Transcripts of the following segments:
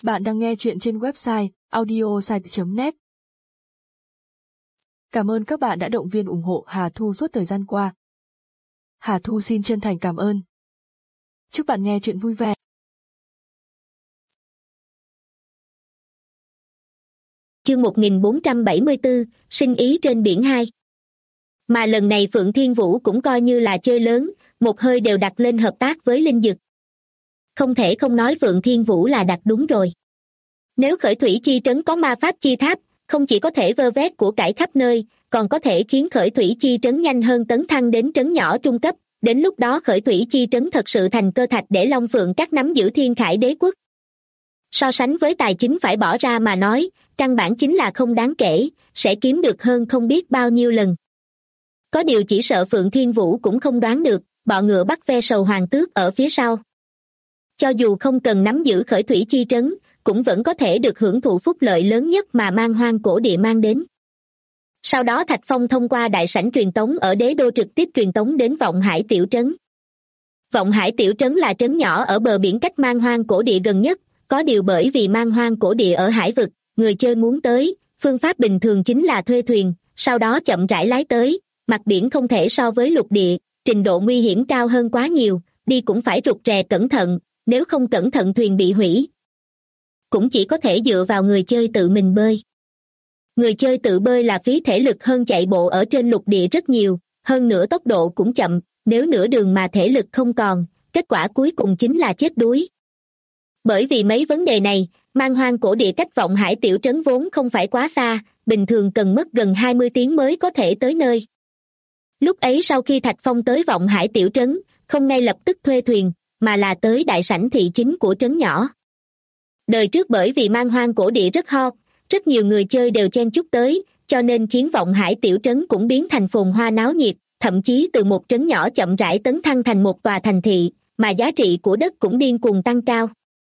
Bạn đang nghe chuyện trên website audiosite.net. Cảm ơn các bạn đã động viên ủng hộ Hà Thu suốt thời gian qua. Hà Thu xin chân thành cảm ơn. Chúc bạn nghe chuyện vui vẻ. Chương 1474, sinh ý trên biển 2. Mà lần này Phượng Thiên Vũ cũng coi như là chơi lớn, một hơi đều đặt lên hợp tác với Linh Dực. Không thể không nói Phượng Thiên Vũ là đặt đúng rồi. Nếu Khởi Thủy Chi Trấn có ma pháp chi tháp, không chỉ có thể vơ vét của cải khắp nơi, còn có thể khiến Khởi Thủy Chi Trấn nhanh hơn tấn thăng đến trấn nhỏ trung cấp. Đến lúc đó Khởi Thủy Chi Trấn thật sự thành cơ thạch để Long Phượng các nắm giữ Thiên Khải Đế quốc. So sánh với tài chính phải bỏ ra mà nói, căn bản chính là không đáng kể, sẽ kiếm được hơn không biết bao nhiêu lần. Có điều chỉ sợ Phượng Thiên Vũ cũng không đoán được, bọ ngựa bắt ve sầu hoàng tước ở phía sau. Cho dù không cần nắm giữ Khởi Thủy Chi Trấn, cũng vẫn có thể được hưởng thụ phúc lợi lớn nhất mà Man Hoang cổ địa mang đến. Sau đó Thạch Phong thông qua đại sảnh truyền tống ở đế đô trực tiếp truyền tống đến Vọng Hải tiểu trấn. Vọng Hải tiểu trấn là trấn nhỏ ở bờ biển cách Man Hoang cổ địa gần nhất, có điều bởi vì Man Hoang cổ địa ở hải vực, người chơi muốn tới, phương pháp bình thường chính là thuê thuyền, sau đó chậm rãi lái tới, mặt biển không thể so với lục địa, trình độ nguy hiểm cao hơn quá nhiều, đi cũng phải rụt rè cẩn thận, nếu không cẩn thận thuyền bị hủy. Cũng chỉ có thể dựa vào người chơi tự mình bơi. Người chơi tự bơi là phí thể lực hơn chạy bộ ở trên lục địa rất nhiều, hơn nữa tốc độ cũng chậm, nếu nửa đường mà thể lực không còn, kết quả cuối cùng chính là chết đuối. Bởi vì mấy vấn đề này, Man Hoang cổ địa cách Vọng Hải tiểu trấn vốn không phải quá xa, bình thường cần mất gần 20 tiếng mới có thể tới nơi. Lúc ấy sau khi Thạch Phong tới Vọng Hải tiểu trấn, không ngay lập tức thuê thuyền, mà là tới đại sảnh thị chính của trấn nhỏ. Đời trước bởi vì Man Hoang cổ địa rất hot, rất nhiều người chơi đều chen chúc tới, cho nên khiến Vọng Hải tiểu trấn cũng biến thành phồn hoa náo nhiệt, thậm chí từ một trấn nhỏ chậm rãi tấn thăng thành một tòa thành thị, mà giá trị của đất cũng điên cuồng tăng cao.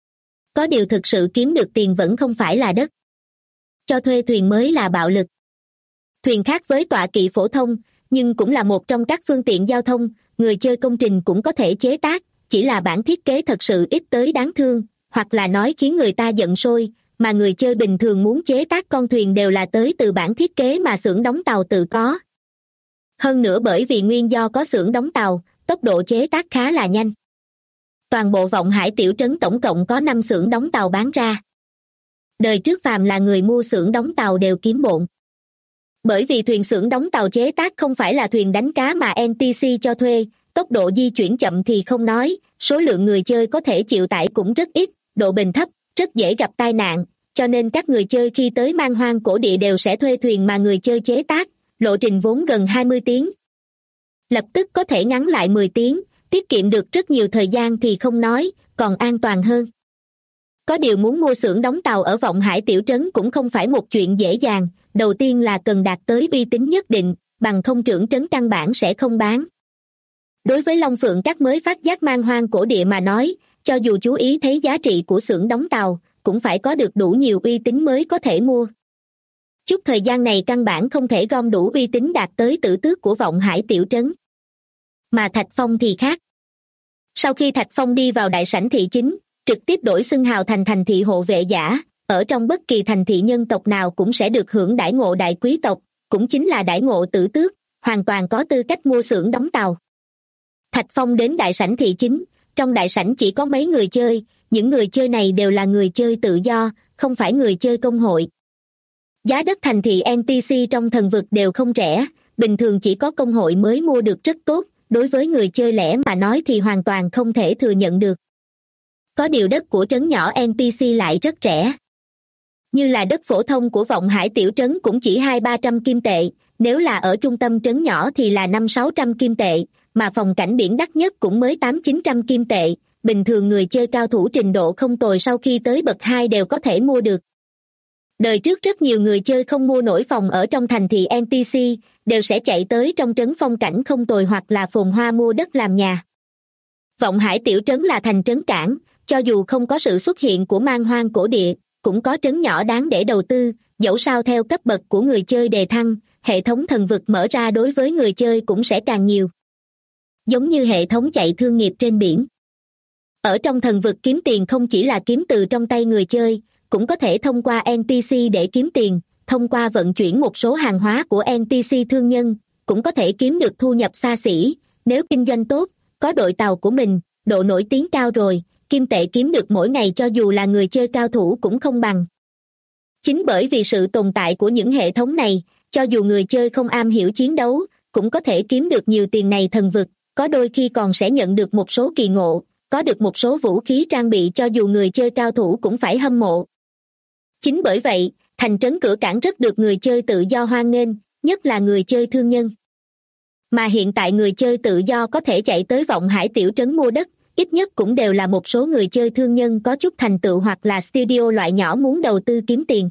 Có điều thực sự kiếm được tiền vẫn không phải là đất. Cho thuê thuyền mới là bạo lực. Thuyền khác với tọa kỵ phổ thông, nhưng cũng là một trong các phương tiện giao thông, người chơi công trình cũng có thể chế tác, chỉ là bản thiết kế thật sự ít tới đáng thương, hoặc là nói khiến người ta giận sôi, mà người chơi bình thường muốn chế tác con thuyền đều là tới từ bản thiết kế mà xưởng đóng tàu tự có. Hơn nữa bởi vì nguyên do có xưởng đóng tàu, tốc độ chế tác khá là nhanh. Toàn bộ Vọng Hải tiểu trấn tổng cộng có 5 xưởng đóng tàu bán ra. Đời trước phàm là người mua xưởng đóng tàu đều kiếm bộn. Bởi vì thuyền xưởng đóng tàu chế tác không phải là thuyền đánh cá mà NPC cho thuê, tốc độ di chuyển chậm thì không nói, số lượng người chơi có thể chịu tải cũng rất ít, độ bền thấp, rất dễ gặp tai nạn, cho nên các người chơi khi tới Man Hoang cổ địa đều sẽ thuê thuyền mà người chơi chế tác, lộ trình vốn gần 20 tiếng. Lập tức có thể ngắn lại 10 tiếng, tiết kiệm được rất nhiều thời gian thì không nói, còn an toàn hơn. Có điều muốn mua xưởng đóng tàu ở Vọng Hải tiểu trấn cũng không phải một chuyện dễ dàng, đầu tiên là cần đạt tới uy tín nhất định, bằng không trưởng trấn căn bản sẽ không bán. Đối với Long Phượng các mới phát giác Man Hoang cổ địa mà nói, cho dù chú ý thấy giá trị của xưởng đóng tàu, cũng phải có được đủ nhiều uy tín mới có thể mua. Chút thời gian này căn bản không thể gom đủ uy tín đạt tới tử tước của Vọng Hải tiểu trấn. Mà Thạch Phong thì khác. Sau khi Thạch Phong đi vào đại sảnh thị chính, trực tiếp đổi xưng hào thành thành thị hộ vệ giả, ở trong bất kỳ thành thị nhân tộc nào cũng sẽ được hưởng đãi ngộ đại quý tộc, cũng chính là đãi ngộ tử tước, hoàn toàn có tư cách mua xưởng đóng tàu. Thạch Phong đến đại sảnh thị chính, trong đại sảnh chỉ có mấy người chơi, những người chơi này đều là người chơi tự do, không phải người chơi công hội. Giá đất thành thị NPC trong thần vực đều không rẻ, bình thường chỉ có công hội mới mua được rất tốt, đối với người chơi lẻ mà nói thì hoàn toàn không thể thừa nhận được. Có điều đất của trấn nhỏ NPC lại rất rẻ. Như là đất phổ thông của Vọng Hải tiểu trấn cũng chỉ 200-300 kim tệ, nếu là ở trung tâm trấn nhỏ thì là 500-600 kim tệ, mà phòng cảnh biển đắt nhất cũng mới 800-900 kim tệ, bình thường người chơi cao thủ trình độ không tồi sau khi tới bậc 2 đều có thể mua được. Đời trước rất nhiều người chơi không mua nổi phòng ở trong thành thị NPC, đều sẽ chạy tới trong trấn phong cảnh không tồi hoặc là phồn hoa mua đất làm nhà. Vọng Hải tiểu trấn là thành trấn cảng, cho dù không có sự xuất hiện của Man Hoang cổ địa, cũng có trấn nhỏ đáng để đầu tư, dẫu sao theo cấp bậc của người chơi đề thăng, hệ thống thần vực mở ra đối với người chơi cũng sẽ càng nhiều. Giống như hệ thống chạy thương nghiệp trên biển. Ở trong thần vực kiếm tiền không chỉ là kiếm từ trong tay người chơi, cũng có thể thông qua NPC để kiếm tiền, thông qua vận chuyển một số hàng hóa của NPC thương nhân, cũng có thể kiếm được thu nhập xa xỉ. Nếu kinh doanh tốt, có đội tàu của mình, độ nổi tiếng cao rồi, kim tệ kiếm được mỗi ngày cho dù là người chơi cao thủ cũng không bằng. Chính bởi vì sự tồn tại của những hệ thống này, cho dù người chơi không am hiểu chiến đấu, cũng có thể kiếm được nhiều tiền này. Thần vực, có đôi khi còn sẽ nhận được một số kỳ ngộ, có được một số vũ khí trang bị cho dù người chơi cao thủ cũng phải hâm mộ. Chính bởi vậy, thành trấn Cửa Cảng rất được người chơi tự do hoan nghênh, nhất là người chơi thương nhân. Mà hiện tại người chơi tự do có thể chạy tới Vọng Hải tiểu trấn mua đất, ít nhất cũng đều là một số người chơi thương nhân có chút thành tựu hoặc là studio loại nhỏ muốn đầu tư kiếm tiền.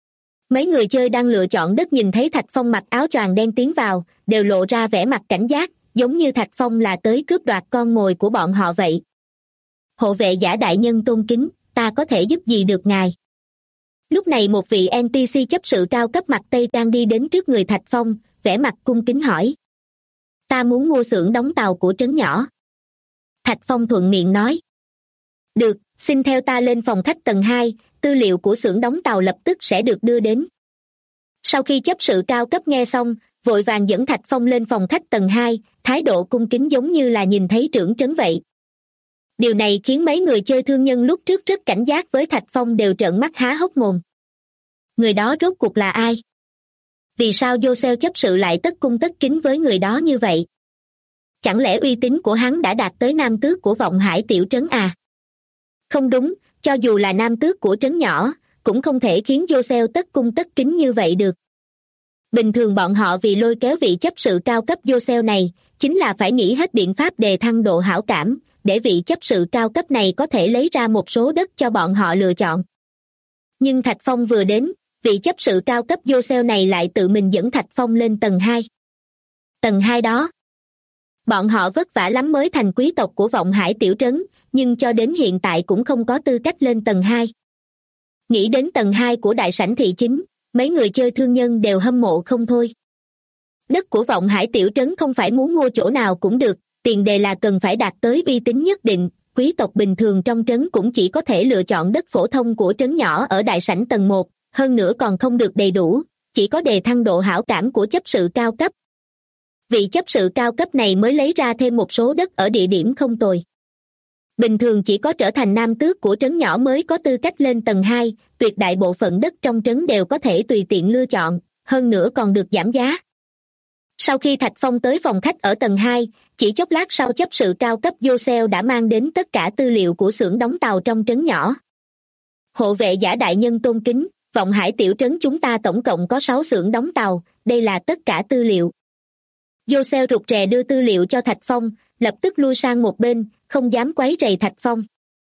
Mấy người chơi đang lựa chọn đất nhìn thấy Thạch Phong mặc áo choàng đen tiến vào, đều lộ ra vẻ mặt cảnh giác, giống như Thạch Phong là tới cướp đoạt con mồi của bọn họ vậy. Hộ vệ giả đại nhân tôn kính, ta có thể giúp gì được ngài? Lúc này một vị NPC chấp sự cao cấp mặc tây trang đi đến trước người Thạch Phong, vẻ mặt cung kính hỏi. Ta muốn mua xưởng đóng tàu của trấn nhỏ. Thạch Phong thuận miệng nói. Được, xin theo ta lên phòng khách tầng 2, tư liệu của xưởng đóng tàu lập tức sẽ được đưa đến. Sau khi chấp sự cao cấp nghe xong, vội vàng dẫn Thạch Phong lên phòng khách tầng 2, thái độ cung kính giống như là nhìn thấy trưởng trấn vậy. Điều này khiến mấy người chơi thương nhân lúc trước rất cảnh giác với Thạch Phong đều trợn mắt há hốc mồm. Người đó rốt cuộc là ai? Vì sao Joseph chấp sự lại tất cung tất kính với người đó như vậy? Chẳng lẽ uy tín của hắn đã đạt tới nam tước của Vọng Hải tiểu trấn à? Không đúng, cho dù là nam tước của trấn nhỏ, cũng không thể khiến Joseph tất cung tất kính như vậy được. Bình thường bọn họ vì lôi kéo vị chấp sự cao cấp Joseph này, chính là phải nghĩ hết biện pháp đề thăng độ hảo cảm, để vị chấp sự cao cấp này có thể lấy ra một số đất cho bọn họ lựa chọn. Nhưng Thạch Phong vừa đến, vị chấp sự cao cấp Joseph này lại tự mình dẫn Thạch Phong lên tầng 2. Tầng 2 đó, bọn họ vất vả lắm mới thành quý tộc của Vọng Hải tiểu trấn, nhưng cho đến hiện tại cũng không có tư cách lên tầng 2. Nghĩ đến tầng 2 của đại sảnh thị chính, mấy người chơi thương nhân đều hâm mộ không thôi. Đất của Vọng Hải tiểu trấn không phải muốn mua chỗ nào cũng được, tiền đề là cần phải đạt tới uy tín nhất định. Quý tộc bình thường trong trấn cũng chỉ có thể lựa chọn đất phổ thông của trấn nhỏ ở đại sảnh tầng 1, hơn nữa còn không được đầy đủ, chỉ có đề thăng độ hảo cảm của chấp sự cao cấp. Vị chấp sự cao cấp này mới lấy ra thêm một số đất ở địa điểm không tồi. Bình thường chỉ có trở thành nam tước của trấn nhỏ mới có tư cách lên tầng 2, tuyệt đại bộ phận đất trong trấn đều có thể tùy tiện lựa chọn, hơn nữa còn được giảm giá. Sau khi Thạch Phong tới phòng khách ở tầng 2, chỉ chốc lát sau chấp sự cao cấp Joseph đã mang đến tất cả tư liệu của xưởng đóng tàu trong trấn nhỏ. Hộ vệ giả đại nhân tôn kính, Vọng Hải tiểu trấn chúng ta tổng cộng có 6 xưởng đóng tàu, đây là tất cả tư liệu. Joseph rụt rè đưa tư liệu cho Thạch Phong, lập tức lui sang một bên, không dám quấy rầy Thạch Phong.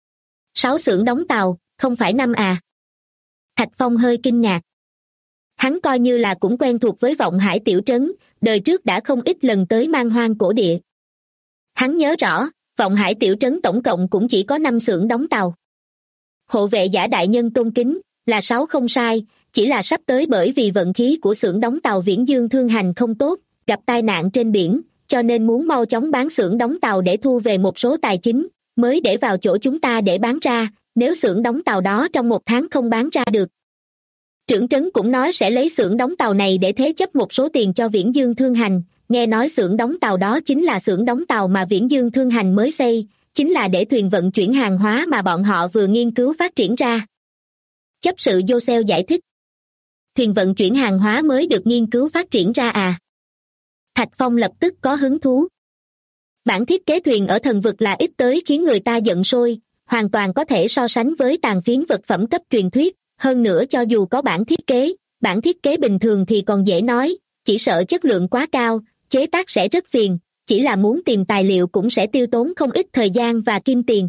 6 xưởng đóng tàu, không phải 5 à? Thạch Phong hơi kinh ngạc. Hắn coi như là cũng quen thuộc với Vọng Hải tiểu trấn, đời trước đã không ít lần tới Man Hoang cổ địa. Hắn nhớ rõ, Vọng Hải tiểu trấn tổng cộng cũng chỉ có 5 xưởng đóng tàu. Hộ vệ giả đại nhân tôn kính, là 6 không sai, chỉ là sắp tới bởi vì vận khí của xưởng đóng tàu Viễn Dương Thương Hành không tốt, gặp tai nạn trên biển, cho nên muốn mau chóng bán xưởng đóng tàu để thu về một số tài chính, mới để vào chỗ chúng ta để bán ra, nếu xưởng đóng tàu đó trong 1 tháng không bán ra được. Trưởng trấn cũng nói sẽ lấy xưởng đóng tàu này để thế chấp một số tiền cho Viễn Dương Thương Hành, nghe nói xưởng đóng tàu đó chính là xưởng đóng tàu mà Viễn Dương Thương Hành mới xây, chính là để thuyền vận chuyển hàng hóa mà bọn họ vừa nghiên cứu phát triển ra. Chấp sự Joseph giải thích. Thuyền vận chuyển hàng hóa mới được nghiên cứu phát triển ra à? Thạch Phong lập tức có hứng thú. Bản thiết kế thuyền ở thần vực là ít tới khiến người ta giận sôi, hoàn toàn có thể so sánh với tàn phiến vật phẩm cấp truyền thuyết, hơn nữa cho dù có bản thiết kế bình thường thì còn dễ nói, chỉ sợ chất lượng quá cao, chế tác sẽ rất phiền, chỉ là muốn tìm tài liệu cũng sẽ tiêu tốn không ít thời gian và kim tiền.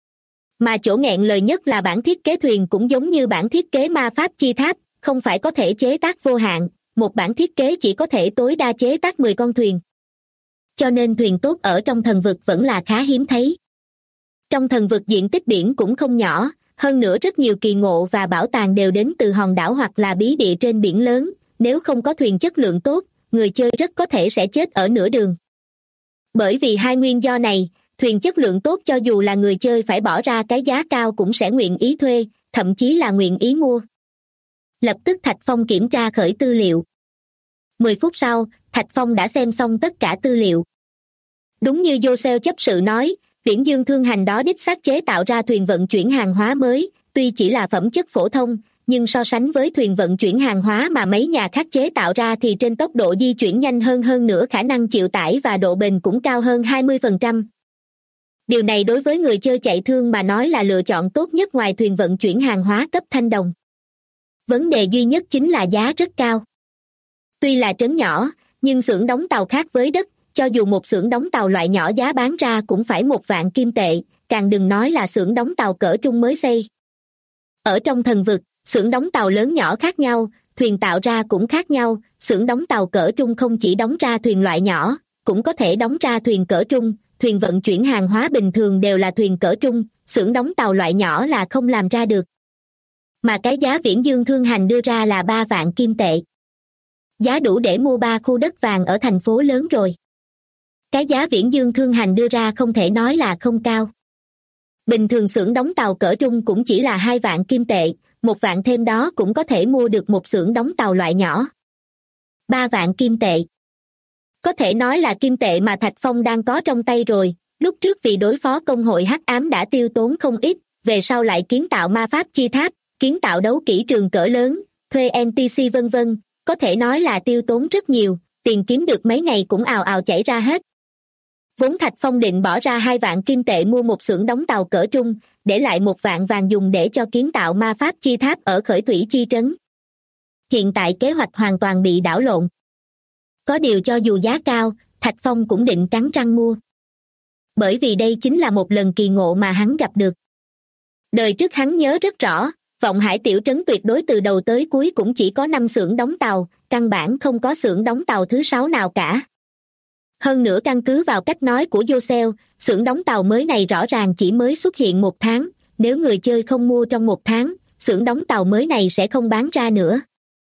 Mà chỗ nghẹn lời nhất là bản thiết kế thuyền cũng giống như bản thiết kế ma pháp chi tháp, không phải có thể chế tác vô hạn, một bản thiết kế chỉ có thể tối đa chế tác 10 con thuyền. Cho nên thuyền tốt ở trong thần vực vẫn là khá hiếm thấy. Trong thần vực diện tích biển cũng không nhỏ, hơn nữa rất nhiều kỳ ngộ và bảo tàng đều đến từ hòn đảo hoặc là bí địa trên biển lớn, nếu không có thuyền chất lượng tốt, người chơi rất có thể sẽ chết ở nửa đường. Bởi vì hai nguyên do này, thuyền chất lượng tốt cho dù là người chơi phải bỏ ra cái giá cao cũng sẽ nguyện ý thuê, thậm chí là nguyện ý mua. Lập tức Thạch Phong kiểm tra khởi tư liệu. 10 phút sau, Thạch Phong đã xem xong tất cả tư liệu. Đúng như Joseph chấp sự nói, Viễn Dương Thương Hành đó đích xác chế tạo ra thuyền vận chuyển hàng hóa mới, tuy chỉ là phẩm chất phổ thông, nhưng so sánh với thuyền vận chuyển hàng hóa mà mấy nhà khác chế tạo ra thì trên tốc độ di chuyển nhanh hơn nữa khả năng chịu tải và độ bền cũng cao hơn 20%. Điều này đối với người chơi chạy thương mà nói là lựa chọn tốt nhất ngoài thuyền vận chuyển hàng hóa cấp thanh đồng. Vấn đề duy nhất chính là giá rất cao. Tuy là trấn nhỏ, nhưng xưởng đóng tàu khác với đất, cho dù một xưởng đóng tàu loại nhỏ giá bán ra cũng phải 1.000 kim tệ, càng đừng nói là xưởng đóng tàu cỡ trung mới xây. Ở trong thần vực, xưởng đóng tàu lớn nhỏ khác nhau, thuyền tạo ra cũng khác nhau, xưởng đóng tàu cỡ trung không chỉ đóng ra thuyền loại nhỏ, cũng có thể đóng ra thuyền cỡ trung, thuyền vận chuyển hàng hóa bình thường đều là thuyền cỡ trung, xưởng đóng tàu loại nhỏ là không làm ra được. Mà cái giá Viễn Dương Thương Hành đưa ra là 3.000 kim tệ. Giá đủ để mua 3 khu đất vàng ở thành phố lớn rồi. Cái giá Viễn Dương Thương Hành đưa ra không thể nói là không cao. Bình thường xưởng đóng tàu cỡ trung cũng chỉ là 2.000 kim tệ, 1.000 thêm đó cũng có thể mua được một xưởng đóng tàu loại nhỏ. 3.000 kim tệ. Có thể nói là kim tệ mà Thạch Phong đang có trong tay rồi, lúc trước vì đối phó công hội hắc ám đã tiêu tốn không ít, về sau lại kiến tạo ma pháp chi tháp, kiến tạo đấu kỹ trường cỡ lớn, thuê NPC vân vân, có thể nói là tiêu tốn rất nhiều, tiền kiếm được mấy ngày cũng ào ào chảy ra hết. Vốn Thạch Phong định bỏ ra 2.000 kim tệ mua một xưởng đóng tàu cỡ trung, để lại 1.000 vàng dùng để cho kiến tạo ma pháp chi tháp ở Khởi Thủy chi trấn. Hiện tại kế hoạch hoàn toàn bị đảo lộn. Có điều cho dù giá cao, Thạch Phong cũng định cắn răng mua. Bởi vì đây chính là một lần kỳ ngộ mà hắn gặp được. Đời trước hắn nhớ rất rõ, Vọng Hải tiểu trấn tuyệt đối từ đầu tới cuối cũng chỉ có 5 xưởng đóng tàu, căn bản không có xưởng đóng tàu thứ 6 nào cả. Hơn nữa căn cứ vào cách nói của Joseph, xưởng đóng tàu mới này rõ ràng chỉ mới xuất hiện 1 tháng, nếu người chơi không mua trong 1 tháng, xưởng đóng tàu mới này sẽ không bán ra nữa.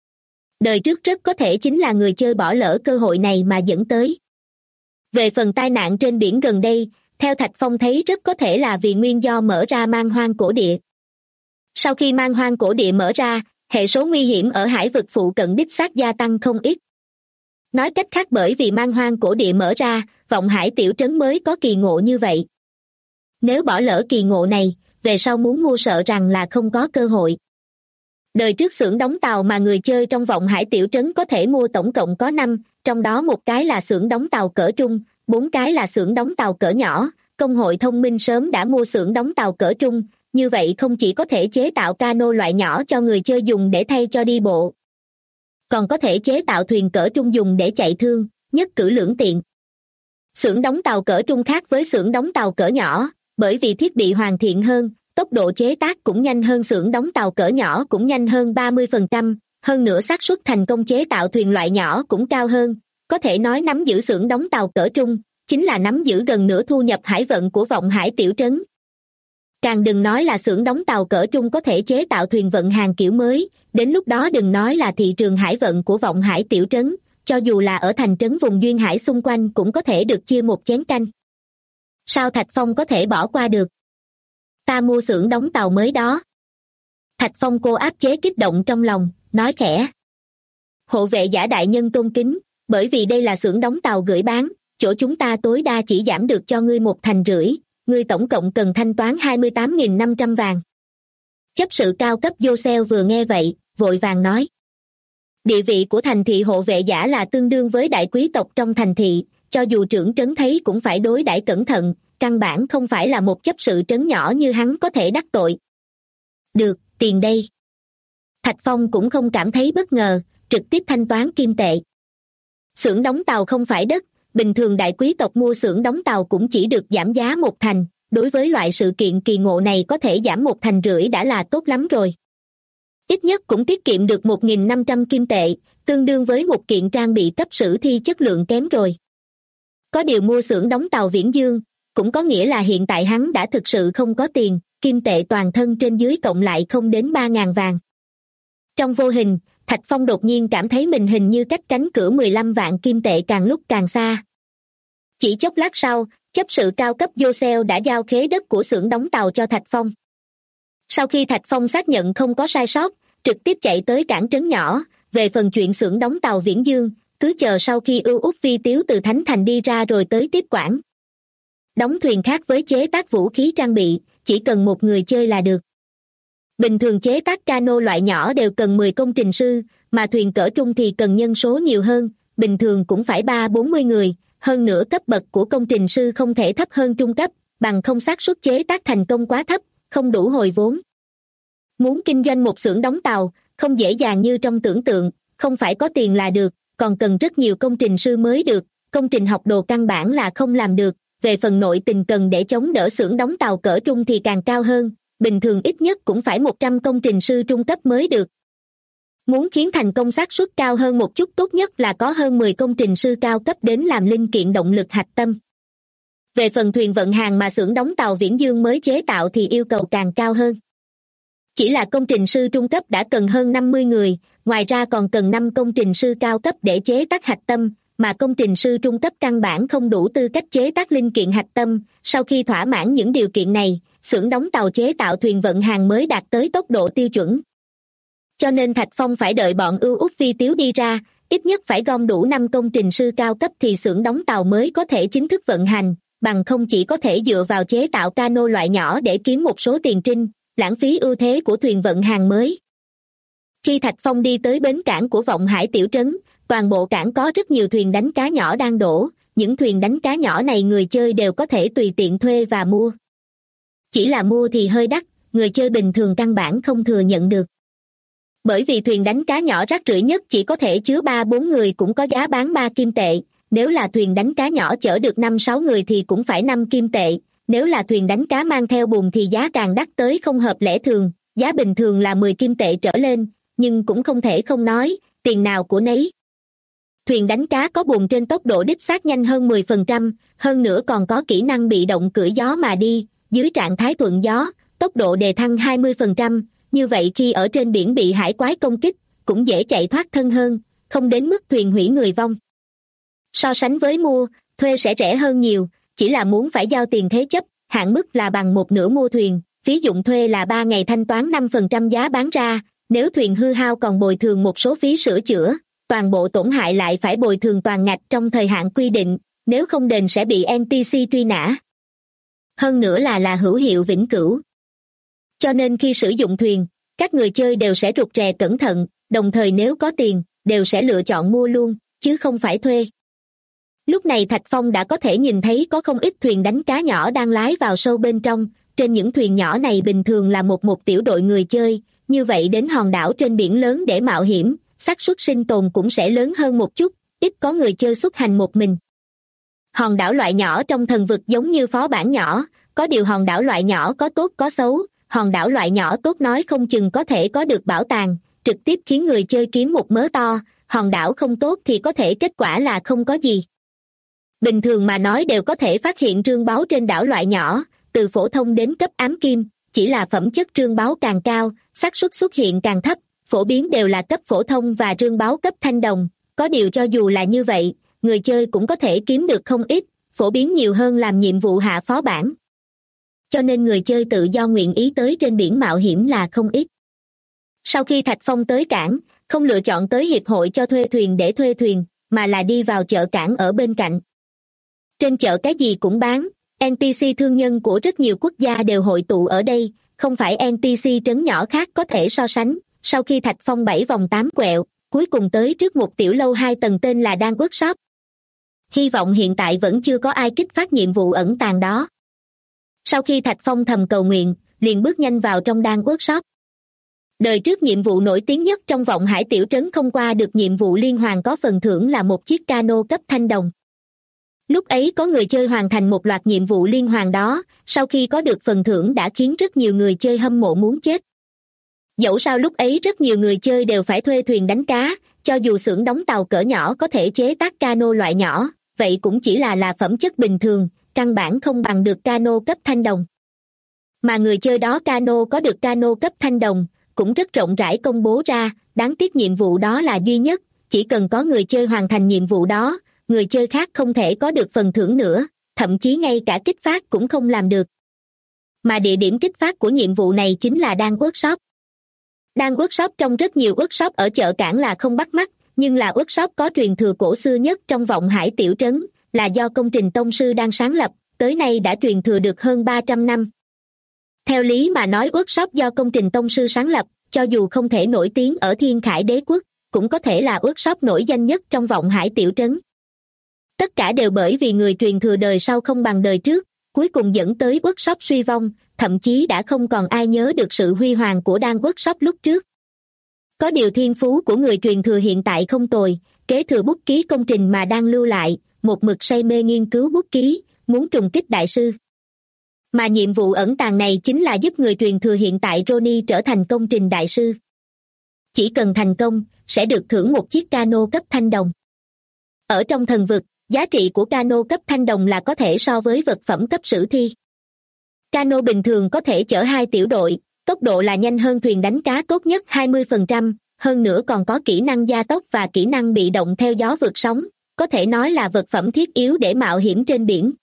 Đời trước rất có thể chính là người chơi bỏ lỡ cơ hội này mà dẫn tới. Về phần tai nạn trên biển gần đây, theo Thạch Phong thấy rất có thể là vì nguyên do mở ra man hoang cổ địa. Sau khi man hoang cổ địa mở ra, hệ số nguy hiểm ở hải vực phụ cận đích xác gia tăng không ít. Nói cách khác bởi vì man hoang cổ địa mở ra, Vọng Hải tiểu trấn mới có kỳ ngộ như vậy. Nếu bỏ lỡ kỳ ngộ này, về sau muốn mua sợ rằng là không có cơ hội. Đời trước xưởng đóng tàu mà người chơi trong Vọng Hải tiểu trấn có thể mua tổng cộng có 5, trong đó 1 cái là xưởng đóng tàu cỡ trung, 4 cái là xưởng đóng tàu cỡ nhỏ. Công hội thông minh sớm đã mua xưởng đóng tàu cỡ trung, như vậy không chỉ có thể chế tạo cano loại nhỏ cho người chơi dùng để thay cho đi bộ, còn có thể chế tạo thuyền cỡ trung dùng để chạy thương, nhất cử lưỡng tiện. Xưởng đóng tàu cỡ trung khác với xưởng đóng tàu cỡ nhỏ, bởi vì thiết bị hoàn thiện hơn, tốc độ chế tác cũng nhanh hơn xưởng đóng tàu cỡ nhỏ cũng nhanh hơn 30%, hơn nữa xác suất thành công chế tạo thuyền loại nhỏ cũng cao hơn, có thể nói nắm giữ xưởng đóng tàu cỡ trung, chính là nắm giữ gần nửa thu nhập hải vận của Vọng Hải tiểu trấn. Càng đừng nói là xưởng đóng tàu cỡ trung có thể chế tạo thuyền vận hàng kiểu mới, đến lúc đó đừng nói là thị trường hải vận của Vọng Hải tiểu trấn, cho dù là ở thành trấn vùng duyên hải xung quanh cũng có thể được chia một chén canh. Sao Thạch Phong có thể bỏ qua được? Ta mua xưởng đóng tàu mới đó. Thạch Phong cô áp chế kích động trong lòng, nói khẽ. Hộ vệ giả đại nhân tôn kính, bởi vì đây là xưởng đóng tàu gửi bán, chỗ chúng ta tối đa chỉ giảm được cho ngươi 1,5 thành, ngươi tổng cộng cần thanh toán 28.500 vàng. Chấp sự cao cấp Joseph vừa nghe vậy, vội vàng nói. Địa vị của thành thị hộ vệ giả là tương đương với đại quý tộc trong thành thị, cho dù trưởng trấn thấy cũng phải đối đãi cẩn thận, căn bản không phải là một chấp sự trấn nhỏ như hắn có thể đắc tội. Được, tiền đây. Thạch Phong cũng không cảm thấy bất ngờ, trực tiếp thanh toán kim tệ. Xưởng đóng tàu không phải đất, bình thường đại quý tộc mua xưởng đóng tàu cũng chỉ được giảm giá 1 thành, đối với loại sự kiện kỳ ngộ này có thể giảm 1,5 thành đã là tốt lắm rồi. Ít nhất cũng tiết kiệm được 1.500 kim tệ, tương đương với một kiện trang bị cấp sử thi chất lượng kém rồi. Có điều mua xưởng đóng tàu Viễn Dương, cũng có nghĩa là hiện tại hắn đã thực sự không có tiền, kim tệ toàn thân trên dưới cộng lại không đến 3.000 vàng. Trong vô hình, Thạch Phong đột nhiên cảm thấy mình hình như cách cánh cửa 15 vạn kim tệ càng lúc càng xa. Chỉ chốc lát sau, chấp sự cao cấp Josel đã giao khế đất của xưởng đóng tàu cho Thạch Phong. Sau khi Thạch Phong xác nhận không có sai sót, trực tiếp chạy tới cảng trấn nhỏ. Về phần chuyện xưởng đóng tàu Viễn Dương, cứ chờ sau khi Ưu Úc Vi Tiếu từ Thánh Thành đi ra rồi tới tiếp quản. Đóng thuyền khác với chế tác vũ khí trang bị, chỉ cần một người chơi là được. Bình thường chế tác cano loại nhỏ đều cần 10 công trình sư, mà thuyền cỡ trung thì cần nhân số nhiều hơn, bình thường cũng phải 30-40 người, hơn nữa cấp bậc của công trình sư không thể thấp hơn trung cấp, bằng không xác suất chế tác thành công quá thấp, không đủ hồi vốn. Muốn kinh doanh một xưởng đóng tàu, không dễ dàng như trong tưởng tượng, không phải có tiền là được, còn cần rất nhiều công trình sư mới được, công trình học đồ căn bản là không làm được, về phần nội tình cần để chống đỡ xưởng đóng tàu cỡ trung thì càng cao hơn, bình thường ít nhất cũng phải 100 công trình sư trung cấp mới được. Muốn khiến thành công xác suất cao hơn một chút tốt nhất là có hơn 10 công trình sư cao cấp đến làm linh kiện động lực hạch tâm. Về phần thuyền vận hàng mà xưởng đóng tàu Viễn Dương mới chế tạo thì yêu cầu càng cao hơn. Chỉ là công trình sư trung cấp đã cần hơn 50 người, ngoài ra còn cần 5 công trình sư cao cấp để chế tác hạch tâm, mà công trình sư trung cấp căn bản không đủ tư cách chế tác linh kiện hạch tâm. Sau khi thỏa mãn những điều kiện này, xưởng đóng tàu chế tạo thuyền vận hàng mới đạt tới tốc độ tiêu chuẩn. Cho nên Thạch Phong phải đợi bọn Ưu Úc Vi Tiếu đi ra, ít nhất phải gom đủ 5 công trình sư cao cấp thì xưởng đóng tàu mới có thể chính thức vận hành, bằng không chỉ có thể dựa vào chế tạo cano loại nhỏ để kiếm một số tiền trinh, lãng phí ưu thế của thuyền vận hàng mới. Khi Thạch Phong đi tới bến cảng của Vọng Hải tiểu trấn, toàn bộ cảng có rất nhiều thuyền đánh cá nhỏ đang đổ, những thuyền đánh cá nhỏ này người chơi đều có thể tùy tiện thuê và mua. Chỉ là mua thì hơi đắt, người chơi bình thường căn bản không thừa nhận được. Bởi vì thuyền đánh cá nhỏ rác rưởi nhất chỉ có thể chứa 3-4 người cũng có giá bán 3 kim tệ, nếu là thuyền đánh cá nhỏ chở được 5-6 người thì cũng phải 5 kim tệ, nếu là thuyền đánh cá mang theo buồm thì giá càng đắt tới không hợp lẽ thường, giá bình thường là 10 kim tệ trở lên, nhưng cũng không thể không nói, tiền nào của nấy. Thuyền đánh cá có buồm trên tốc độ đích xác nhanh hơn 10%, hơn nữa còn có kỹ năng bị động cưỡi gió mà đi, dưới trạng thái thuận gió, tốc độ đề thăng 20%, như vậy khi ở trên biển bị hải quái công kích, cũng dễ chạy thoát thân hơn, không đến mức thuyền hủy người vong. So sánh với mua, thuê sẽ rẻ hơn nhiều, chỉ là muốn phải giao tiền thế chấp, hạn mức là bằng một nửa mua thuyền, phí dụng thuê là 3 ngày thanh toán 5% giá bán ra, nếu thuyền hư hao còn bồi thường một số phí sửa chữa, toàn bộ tổn hại lại phải bồi thường toàn ngạch trong thời hạn quy định, nếu không đền sẽ bị NPC truy nã. Hơn nữa là hữu hiệu vĩnh cửu. Cho nên khi sử dụng thuyền, các người chơi đều sẽ rụt rè cẩn thận, đồng thời nếu có tiền, đều sẽ lựa chọn mua luôn, chứ không phải thuê. Lúc này Thạch Phong đã có thể nhìn thấy có không ít thuyền đánh cá nhỏ đang lái vào sâu bên trong, trên những thuyền nhỏ này bình thường là một tiểu đội người chơi, như vậy đến hòn đảo trên biển lớn để mạo hiểm, xác suất sinh tồn cũng sẽ lớn hơn một chút, ít có người chơi xuất hành một mình. Hòn đảo loại nhỏ trong thần vực giống như phó bản nhỏ, có điều hòn đảo loại nhỏ có tốt có xấu, hòn đảo loại nhỏ tốt nói không chừng có thể có được bảo tàng, trực tiếp khiến người chơi kiếm một mớ to, hòn đảo không tốt thì có thể kết quả là không có gì. Bình thường mà nói đều có thể phát hiện trương báu trên đảo loại nhỏ, từ phổ thông đến cấp ám kim, chỉ là phẩm chất trương báu càng cao, xác suất xuất hiện càng thấp, phổ biến đều là cấp phổ thông và trương báu cấp thanh đồng, có điều cho dù là như vậy, người chơi cũng có thể kiếm được không ít, phổ biến nhiều hơn làm nhiệm vụ hạ phó bản. Cho nên người chơi tự do nguyện ý tới trên biển mạo hiểm là không ít. Sau khi Thạch Phong tới cảng, không lựa chọn tới hiệp hội cho thuê thuyền để thuê thuyền, mà là đi vào chợ cảng ở bên cạnh. Trên chợ cái gì cũng bán, NPC thương nhân của rất nhiều quốc gia đều hội tụ ở đây, không phải NPC trấn nhỏ khác có thể so sánh. Sau khi Thạch Phong 7 vòng 8 quẹo, cuối cùng tới trước một tiểu lâu 2 tầng tên là Đan Workshop. Hy vọng hiện tại vẫn chưa có ai kích phát nhiệm vụ ẩn tàng đó. Sau khi Thạch Phong thầm cầu nguyện, liền bước nhanh vào trong Đan Workshop. Đời trước nhiệm vụ nổi tiếng nhất trong Vọng Hải tiểu trấn không qua được nhiệm vụ liên hoàn có phần thưởng là một chiếc cano cấp thanh đồng. Lúc ấy có người chơi hoàn thành một loạt nhiệm vụ liên hoàn đó, sau khi có được phần thưởng đã khiến rất nhiều người chơi hâm mộ muốn chết. Dẫu sao lúc ấy rất nhiều người chơi đều phải thuê thuyền đánh cá, cho dù xưởng đóng tàu cỡ nhỏ có thể chế tác cano loại nhỏ, vậy cũng chỉ là phẩm chất bình thường, căn bản không bằng được cano cấp thanh đồng. Mà người chơi đó cano có được cano cấp thanh đồng, cũng rất rộng rãi công bố ra, đáng tiếc nhiệm vụ đó là duy nhất, chỉ cần có người chơi hoàn thành nhiệm vụ đó, người chơi khác không thể có được phần thưởng nữa, thậm chí ngay cả kích phát cũng không làm được. Mà địa điểm kích phát của nhiệm vụ này chính là Đan Workshop. Đan Workshop trong rất nhiều workshop ở chợ Cảng là không bắt mắt, nhưng là workshop có truyền thừa cổ xưa nhất trong Vọng Hải tiểu trấn, là do công trình tông sư đang sáng lập, tới nay đã truyền thừa được hơn 300 năm. Theo lý mà nói workshop do công trình tông sư sáng lập, cho dù không thể nổi tiếng ở Thiên Khải Đế quốc, cũng có thể là workshop nổi danh nhất trong Vọng Hải tiểu trấn. Tất cả đều bởi vì người truyền thừa đời sau không bằng đời trước, cuối cùng dẫn tới workshop suy vong, thậm chí đã không còn ai nhớ được sự huy hoàng của Đan Workshop lúc trước. Có điều thiên phú của người truyền thừa hiện tại không tồi, kế thừa bút ký công trình mà đang lưu lại, một mực say mê nghiên cứu bút ký, muốn trùng kích đại sư. Mà nhiệm vụ ẩn tàng này chính là giúp người truyền thừa hiện tại Ronnie trở thành công trình đại sư. Chỉ cần thành công, sẽ được thưởng một chiếc cano cấp thanh đồng. Ở trong thần vực, giá trị của cano cấp thanh đồng là có thể so với vật phẩm cấp sử thi. Cano bình thường có thể chở 2 tiểu đội, tốc độ là nhanh hơn thuyền đánh cá tốt nhất 20%, hơn nữa còn có kỹ năng gia tốc và kỹ năng bị động theo gió vượt sóng, có thể nói là vật phẩm thiết yếu để mạo hiểm trên biển.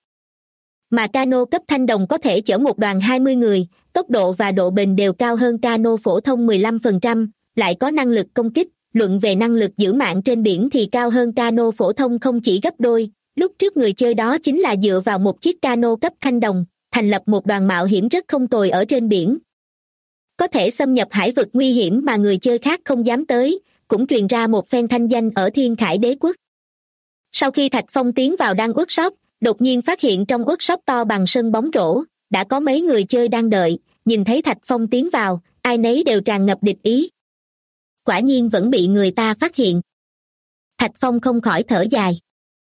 Mà cano cấp thanh đồng có thể chở một đoàn 20 người, tốc độ và độ bền đều cao hơn cano phổ thông 15%, lại có năng lực công kích, luận về năng lực giữ mạng trên biển thì cao hơn cano phổ thông không chỉ gấp đôi. Lúc trước người chơi đó chính là dựa vào một chiếc cano cấp thanh đồng, thành lập một đoàn mạo hiểm rất không tồi ở trên biển. Có thể xâm nhập hải vực nguy hiểm mà người chơi khác không dám tới, cũng truyền ra một phen thanh danh ở Thiên Khải Đế quốc. Sau khi Thạch Phong tiến vào Đan Workshop, đột nhiên phát hiện trong workshop to bằng sân bóng rổ, đã có mấy người chơi đang đợi, nhìn thấy Thạch Phong tiến vào, ai nấy đều tràn ngập địch ý. Quả nhiên vẫn bị người ta phát hiện. Thạch Phong không khỏi thở dài.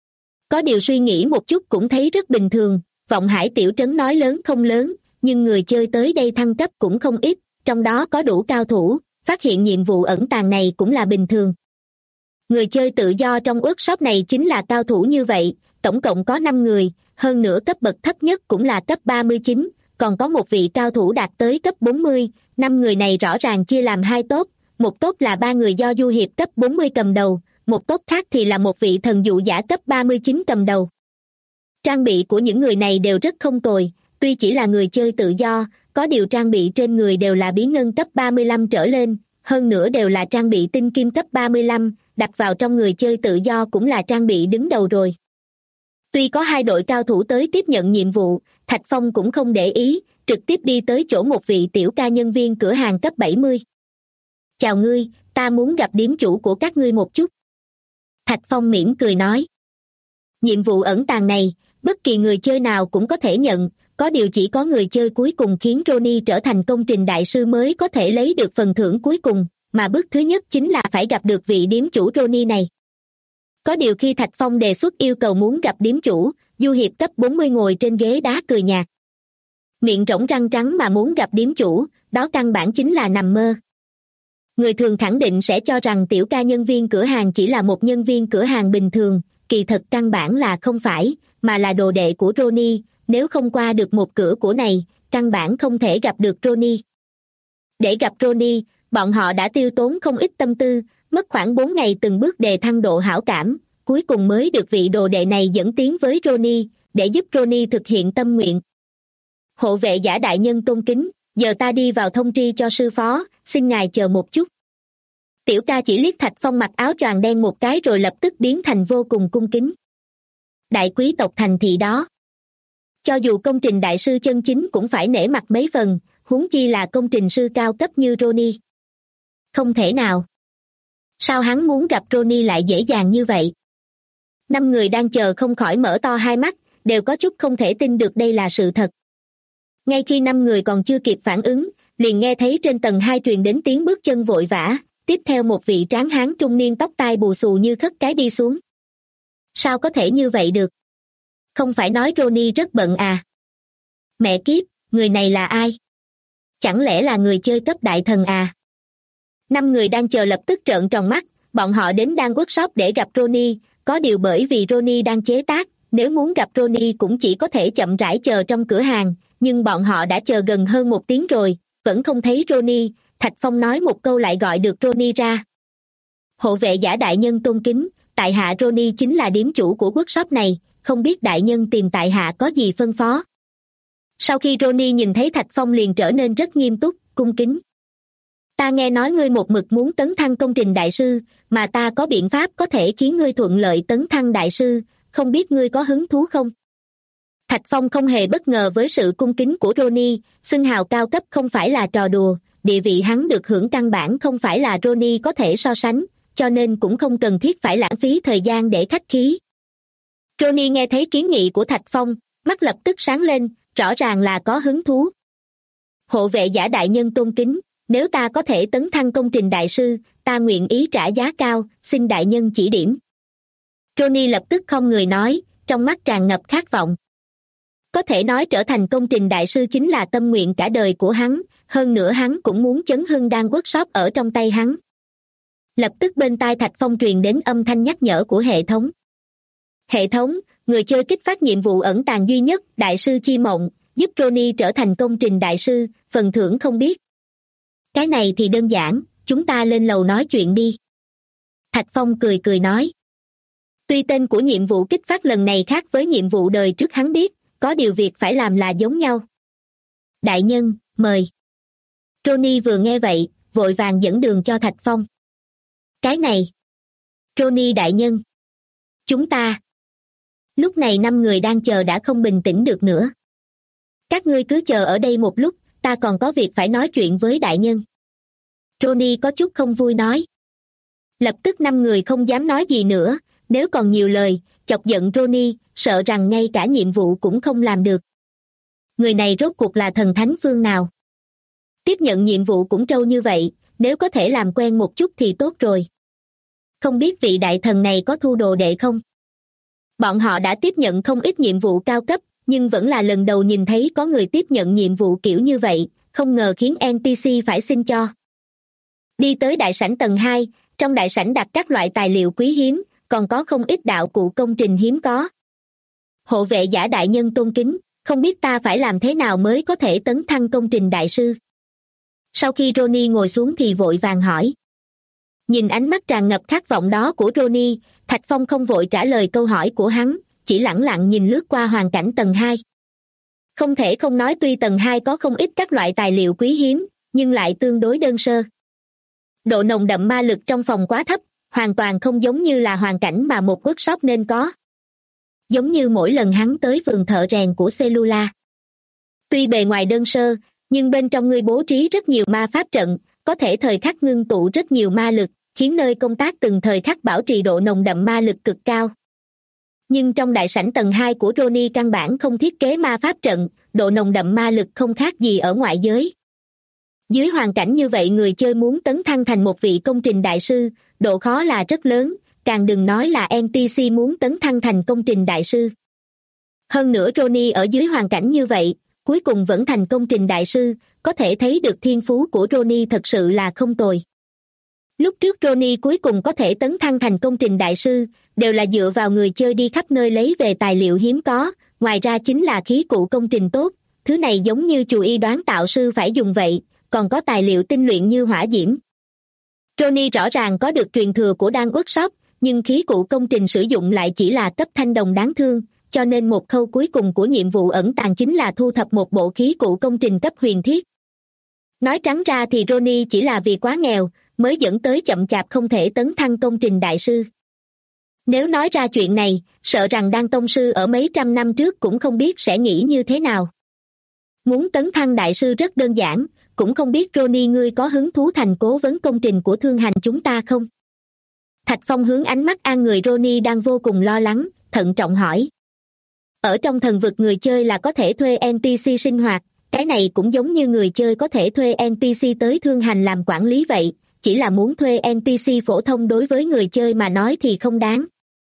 Có điều suy nghĩ một chút cũng thấy rất bình thường, Vọng Hải tiểu trấn nói lớn không lớn, nhưng người chơi tới đây thăng cấp cũng không ít, trong đó có đủ cao thủ, phát hiện nhiệm vụ ẩn tàng này cũng là bình thường. Người chơi tự do trong workshop này chính là cao thủ như vậy, tổng cộng có 5 người, hơn nữa cấp bậc thấp nhất cũng là cấp 39, còn có một vị cao thủ đạt tới cấp 40, 5 người này rõ ràng chia làm 2 tốp, một tốp là 3 người do Du Hiệp cấp 40 cầm đầu, một tốp khác thì là một vị thần dụ giả cấp 39 cầm đầu. Trang bị của những người này đều rất không tồi, tuy chỉ là người chơi tự do, có điều trang bị trên người đều là bí ngân cấp 35 trở lên, hơn nữa đều là trang bị tinh kim cấp 35, đặt vào trong người chơi tự do cũng là trang bị đứng đầu rồi. Tuy có 2 đội cao thủ tới tiếp nhận nhiệm vụ, Thạch Phong cũng không để ý, trực tiếp đi tới chỗ một vị tiểu ca nhân viên cửa hàng cấp 70. Chào ngươi, ta muốn gặp điếm chủ của các ngươi một chút. Thạch Phong mỉm cười nói. Nhiệm vụ ẩn tàng này, bất kỳ người chơi nào cũng có thể nhận, có điều chỉ có người chơi cuối cùng khiến Ronnie trở thành công trình đại sư mới có thể lấy được phần thưởng cuối cùng, mà bước thứ nhất chính là phải gặp được vị điếm chủ Ronnie này. Có điều khi Thạch Phong đề xuất yêu cầu muốn gặp điếm chủ, Du Hiệp cấp 40 ngồi trên ghế đá cười nhạt. Miệng rỗng răng trắng mà muốn gặp điếm chủ, đó căn bản chính là nằm mơ. Người thường khẳng định sẽ cho rằng tiểu ca nhân viên cửa hàng chỉ là một nhân viên cửa hàng bình thường, kỳ thật căn bản là không phải, mà là đồ đệ của Ronnie, nếu không qua được một cửa của này, căn bản không thể gặp được Ronnie. Để gặp Ronnie, bọn họ đã tiêu tốn không ít tâm tư, mất khoảng 4 ngày từng bước đề thăng độ hảo cảm, cuối cùng mới được vị đồ đệ này dẫn tiến với Ronnie, để giúp Ronnie thực hiện tâm nguyện. Hộ vệ giả đại nhân tôn kính, giờ ta đi vào thông tri cho sư phó, xin ngài chờ một chút. Tiểu ca chỉ liếc Thạch Phong mặc áo choàng đen một cái rồi lập tức biến thành vô cùng cung kính. Đại quý tộc thành thị đó. Cho dù công trình đại sư chân chính cũng phải nể mặt mấy phần, huống chi là công trình sư cao cấp như Ronnie. Không thể nào. Sao hắn muốn gặp Ronnie lại dễ dàng như vậy? 5 người đang chờ không khỏi mở to hai mắt, đều có chút không thể tin được đây là sự thật. Ngay khi 5 người còn chưa kịp phản ứng, liền nghe thấy trên tầng 2 truyền đến tiếng bước chân vội vã, tiếp theo một vị tráng hán trung niên tóc tai bù xù như khất cái đi xuống. Sao có thể như vậy được? Không phải nói Ronnie rất bận à? Mẹ kiếp, người này là ai? Chẳng lẽ là người chơi cấp đại thần à? 5 người đang chờ lập tức trợn tròn mắt, bọn họ đến Đan Workshop để gặp Ronnie, có điều bởi vì Ronnie đang chế tác, nếu muốn gặp Ronnie cũng chỉ có thể chậm rãi chờ trong cửa hàng, nhưng bọn họ đã chờ gần hơn 1 tiếng rồi, vẫn không thấy Ronnie. Thạch Phong nói một câu lại gọi được Ronnie ra. Hộ vệ giả đại nhân tôn kính, tại hạ Ronnie chính là điếm chủ của workshop này, không biết đại nhân tìm tại hạ có gì phân phó. Sau khi Ronnie nhìn thấy Thạch Phong liền trở nên rất nghiêm túc, cung kính. Ta nghe nói ngươi một mực muốn tấn thăng công trình đại sư, mà ta có biện pháp có thể khiến ngươi thuận lợi tấn thăng đại sư, không biết ngươi có hứng thú không? Thạch Phong không hề bất ngờ với sự cung kính của Ronnie, xưng hào cao cấp không phải là trò đùa, địa vị hắn được hưởng căn bản không phải là Ronnie có thể so sánh, cho nên cũng không cần thiết phải lãng phí thời gian để khách khí. Ronnie nghe thấy kiến nghị của Thạch Phong, mắt lập tức sáng lên, rõ ràng là có hứng thú. Hộ vệ giả đại nhân tôn kính, nếu ta có thể tấn thăng công trình đại sư, ta nguyện ý trả giá cao, xin đại nhân chỉ điểm. Ronnie lập tức không người nói, trong mắt tràn ngập khát vọng. Có thể nói trở thành công trình đại sư chính là tâm nguyện cả đời của hắn, hơn nữa hắn cũng muốn chấn hưng đan workshop ở trong tay hắn. Lập tức bên tai Thạch Phong truyền đến âm thanh nhắc nhở của hệ thống. Hệ thống, người chơi kích phát nhiệm vụ ẩn tàng duy nhất, đại sư chi mộng, giúp Ronnie trở thành công trình đại sư, phần thưởng không biết. Cái này thì đơn giản, chúng ta lên lầu nói chuyện đi. Thạch Phong cười cười nói. Tuy tên của nhiệm vụ kích phát lần này khác với nhiệm vụ đời trước hắn biết, có điều việc phải làm là giống nhau. Đại nhân, mời. Ronnie vừa nghe vậy, vội vàng dẫn đường cho Thạch Phong. Cái này. Ronnie đại nhân. Chúng ta. Lúc này 5 người đang chờ đã không bình tĩnh được nữa. Các ngươi cứ chờ ở đây một lúc, ta còn có việc phải nói chuyện với đại nhân. Ronnie có chút không vui nói. Lập tức 5 người không dám nói gì nữa, nếu còn nhiều lời, chọc giận Ronnie, sợ rằng ngay cả nhiệm vụ cũng không làm được. Người này rốt cuộc là thần thánh phương nào? Tiếp nhận nhiệm vụ cũng trâu như vậy, nếu có thể làm quen một chút thì tốt rồi. Không biết vị đại thần này có thu đồ đệ không? Bọn họ đã tiếp nhận không ít nhiệm vụ cao cấp, nhưng vẫn là lần đầu nhìn thấy có người tiếp nhận nhiệm vụ kiểu như vậy, không ngờ khiến NPC phải xin cho. Đi tới đại sảnh tầng 2, trong đại sảnh đặt các loại tài liệu quý hiếm, còn có không ít đạo cụ công trình hiếm có. Hộ vệ giả đại nhân tôn kính, không biết ta phải làm thế nào mới có thể tấn thăng công trình đại sư. Sau khi Ronnie ngồi xuống thì vội vàng hỏi. Nhìn ánh mắt tràn ngập khát vọng đó của Ronnie, Thạch Phong không vội trả lời câu hỏi của hắn, chỉ lẳng lặng nhìn lướt qua hoàn cảnh tầng 2. Không thể không nói tuy tầng 2 có không ít các loại tài liệu quý hiếm, nhưng lại tương đối đơn sơ. Độ nồng đậm ma lực trong phòng quá thấp, hoàn toàn không giống như là hoàn cảnh mà một workshop nên có. Giống như mỗi lần hắn tới vườn thợ rèn của Cellula. Tuy bề ngoài đơn sơ, nhưng bên trong ngươi bố trí rất nhiều ma pháp trận, có thể thời khắc ngưng tụ rất nhiều ma lực, khiến nơi công tác từng thời khắc bảo trì độ nồng đậm ma lực cực cao. Nhưng trong đại sảnh tầng 2 của Ronnie căn bản không thiết kế ma pháp trận, độ nồng đậm ma lực không khác gì ở ngoại giới. Dưới hoàn cảnh như vậy người chơi muốn tấn thăng thành một vị công trình đại sư, độ khó là rất lớn, càng đừng nói là NPC muốn tấn thăng thành công trình đại sư. Hơn nữa Ronnie ở dưới hoàn cảnh như vậy, cuối cùng vẫn thành công trình đại sư, có thể thấy được thiên phú của Ronnie thật sự là không tồi. Lúc trước Ronnie cuối cùng có thể tấn thăng thành công trình đại sư, đều là dựa vào người chơi đi khắp nơi lấy về tài liệu hiếm có, ngoài ra chính là khí cụ công trình tốt, thứ này giống như chù y đoán tạo sư phải dùng vậy, còn có tài liệu tinh luyện như hỏa diễm. Ronnie rõ ràng có được truyền thừa của đan workshop, nhưng khí cụ công trình sử dụng lại chỉ là cấp thanh đồng đáng thương, cho nên một khâu cuối cùng của nhiệm vụ ẩn tàng chính là thu thập một bộ khí cụ công trình cấp huyền thiết. Nói trắng ra thì Ronnie chỉ là vì quá nghèo, mới dẫn tới chậm chạp không thể tấn thăng công trình đại sư. Nếu nói ra chuyện này, sợ rằng đan tông sư ở mấy trăm năm trước cũng không biết sẽ nghĩ như thế nào. Muốn tấn thăng đại sư rất đơn giản, cũng không biết Ronnie ngươi có hứng thú thành cố vấn công trình của thương hành chúng ta không? Thạch Phong hướng ánh mắt an người Ronnie đang vô cùng lo lắng, thận trọng hỏi. Ở trong thần vực người chơi là có thể thuê NPC sinh hoạt, cái này cũng giống như người chơi có thể thuê NPC tới thương hành làm quản lý vậy, chỉ là muốn thuê NPC phổ thông đối với người chơi mà nói thì không đáng.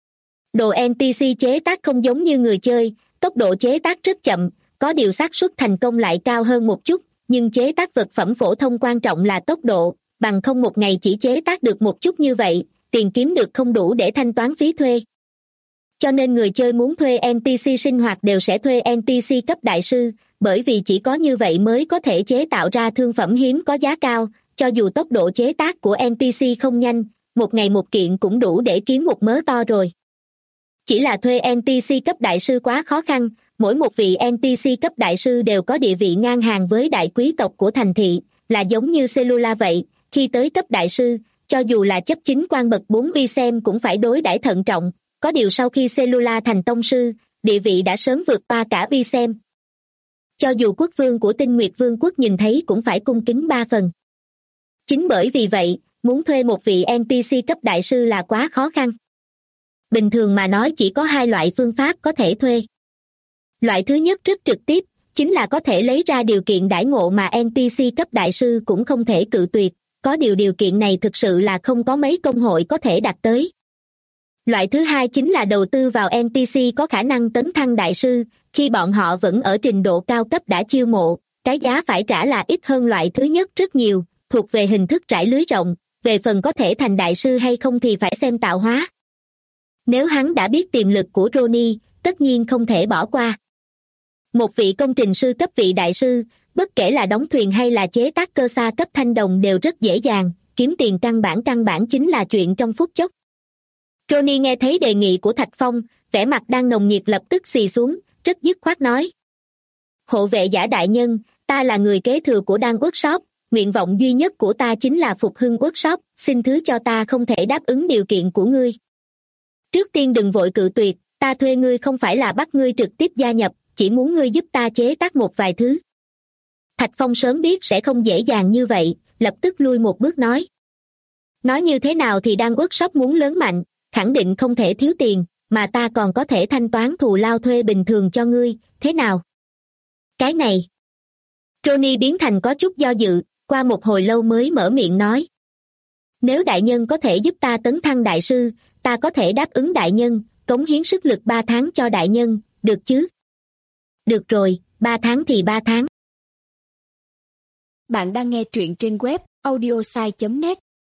Đồ NPC chế tác không giống như người chơi, tốc độ chế tác rất chậm, có điều xác suất thành công lại cao hơn một chút, nhưng chế tác vật phẩm phổ thông quan trọng là tốc độ, bằng không một ngày chỉ chế tác được một chút như vậy, tiền kiếm được không đủ để thanh toán phí thuê. Cho nên người chơi muốn thuê NPC sinh hoạt đều sẽ thuê NPC cấp đại sư, bởi vì chỉ có như vậy mới có thể chế tạo ra thương phẩm hiếm có giá cao, cho dù tốc độ chế tác của NPC không nhanh, một ngày một kiện cũng đủ để kiếm một mớ to rồi. Chỉ là thuê NPC cấp đại sư quá khó khăn, mỗi một vị NPC cấp đại sư đều có địa vị ngang hàng với đại quý tộc của thành thị, là giống như Cellula vậy, khi tới cấp đại sư, cho dù là chấp chính quan bậc 4 uy xem cũng phải đối đãi thận trọng, có điều sau khi Cellula thành tông sư, địa vị đã sớm vượt qua cả uy xem. Cho dù quốc vương của Tinh Nguyệt Vương quốc nhìn thấy cũng phải cung kính 3 phần. Chính bởi vì vậy, muốn thuê một vị NPC cấp đại sư là quá khó khăn. Bình thường mà nói chỉ có 2 loại phương pháp có thể thuê. Loại thứ nhất rất trực tiếp, chính là có thể lấy ra điều kiện đãi ngộ mà NPC cấp đại sư cũng không thể cự tuyệt, có điều kiện này thực sự là không có mấy công hội có thể đạt tới. Loại thứ hai chính là đầu tư vào NPC có khả năng tấn thăng đại sư, khi bọn họ vẫn ở trình độ cao cấp đã chiêu mộ, cái giá phải trả là ít hơn loại thứ nhất rất nhiều, thuộc về hình thức rải lưới rộng, về phần có thể thành đại sư hay không thì phải xem tạo hóa. Nếu hắn đã biết tiềm lực của Ronnie, tất nhiên không thể bỏ qua. Một vị công trình sư cấp vị đại sư, bất kể là đóng thuyền hay là chế tác cơ xa cấp thanh đồng đều rất dễ dàng, kiếm tiền căn bản chính là chuyện trong phút chốc. Ronnie nghe thấy đề nghị của Thạch Phong, vẻ mặt đang nồng nhiệt lập tức xì xuống, rất dứt khoát nói. Hộ vệ giả đại nhân, ta là người kế thừa của Đan Workshop, nguyện vọng duy nhất của ta chính là phục hưng Workshop, xin thứ cho ta không thể đáp ứng điều kiện của ngươi. Trước tiên đừng vội cự tuyệt, ta thuê ngươi không phải là bắt ngươi trực tiếp gia nhập, chỉ muốn ngươi giúp ta chế tác một vài thứ. Thạch Phong sớm biết sẽ không dễ dàng như vậy, lập tức lui một bước nói. Nói như thế nào thì Đan Workshop muốn lớn mạnh, khẳng định không thể thiếu tiền, mà ta còn có thể thanh toán thù lao thuê bình thường cho ngươi, thế nào? Cái này. Ronnie biến thành có chút do dự, qua một hồi lâu mới mở miệng nói. Nếu đại nhân có thể giúp ta tấn thăng đại sư, ta có thể đáp ứng đại nhân, cống hiến sức lực 3 tháng cho đại nhân, được chứ? Được rồi, 3 tháng thì 3 tháng. Bạn đang nghe truyện trên web audiosai.net.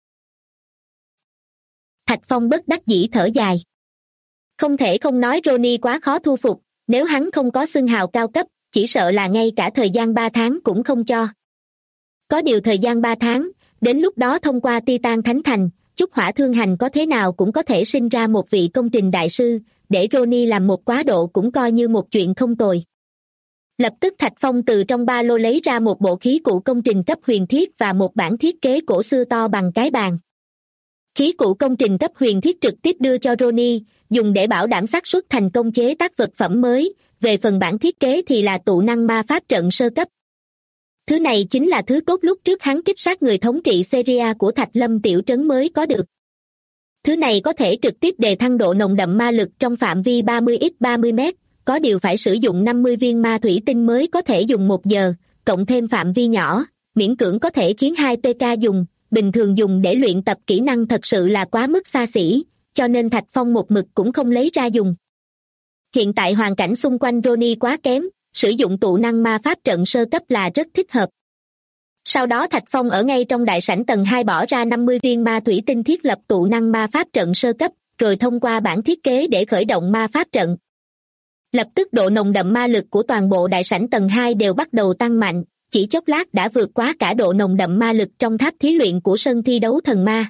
Thạch Phong bất đắc dĩ thở dài. Không thể không nói Ronnie quá khó thu phục, nếu hắn không có xưng hào cao cấp, chỉ sợ là ngay cả thời gian 3 tháng cũng không cho. Có điều thời gian 3 tháng, đến lúc đó thông qua Titan Thánh Thành, Chúc Hỏa Thương Hành có thế nào cũng có thể sinh ra một vị công trình đại sư, để Ronnie làm một quá độ cũng coi như một chuyện không tồi. Lập tức Thạch Phong từ trong ba lô lấy ra một bộ khí cụ công trình cấp huyền thiết và một bản thiết kế cổ xưa to bằng cái bàn. Khí cụ công trình cấp huyền thiết trực tiếp đưa cho Ronnie, dùng để bảo đảm xác suất thành công chế tác vật phẩm mới, về phần bản thiết kế thì là tụ năng ma pháp trận sơ cấp. Thứ này chính là thứ cốt lúc trước hắn kích sát người thống trị Syria của Thạch Lâm tiểu trấn mới có được. Thứ này có thể trực tiếp đề thăng độ nồng đậm ma lực trong phạm vi 30x30m, có điều phải sử dụng 50 viên ma thủy tinh mới có thể dùng 1 giờ, cộng thêm phạm vi nhỏ, miễn cưỡng có thể khiến 2 PK dùng, bình thường dùng để luyện tập kỹ năng thật sự là quá mức xa xỉ, cho nên Thạch Phong một mực cũng không lấy ra dùng. Hiện tại hoàn cảnh xung quanh Ronnie quá kém, sử dụng tụ năng ma pháp trận sơ cấp là rất thích hợp. Sau đó Thạch Phong ở ngay trong đại sảnh tầng 2 bỏ ra 50 viên ma thủy tinh thiết lập tụ năng ma pháp trận sơ cấp, rồi thông qua bản thiết kế để khởi động ma pháp trận. Lập tức độ nồng đậm ma lực của toàn bộ đại sảnh tầng 2 đều bắt đầu tăng mạnh, chỉ chốc lát đã vượt quá cả độ nồng đậm ma lực trong tháp thí luyện của sân thi đấu thần ma.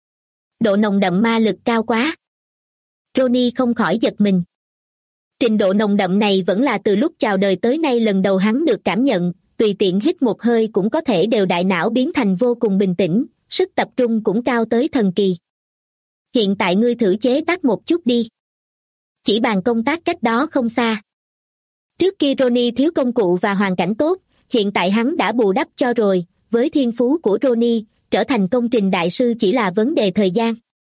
Độ nồng đậm ma lực cao quá. Ronnie không khỏi giật mình. Trình độ nồng đậm này vẫn là từ lúc chào đời tới nay lần đầu hắn được cảm nhận, tùy tiện hít một hơi cũng có thể đều đại não biến thành vô cùng bình tĩnh, sức tập trung cũng cao tới thần kỳ. Hiện tại ngươi thử chế tác một chút đi. Chỉ bàn công tác cách đó không xa. Trước kia Ronnie thiếu công cụ và hoàn cảnh tốt, hiện tại hắn đã bù đắp cho rồi, với thiên phú của Ronnie, trở thành công trình đại sư chỉ là vấn đề thời gian.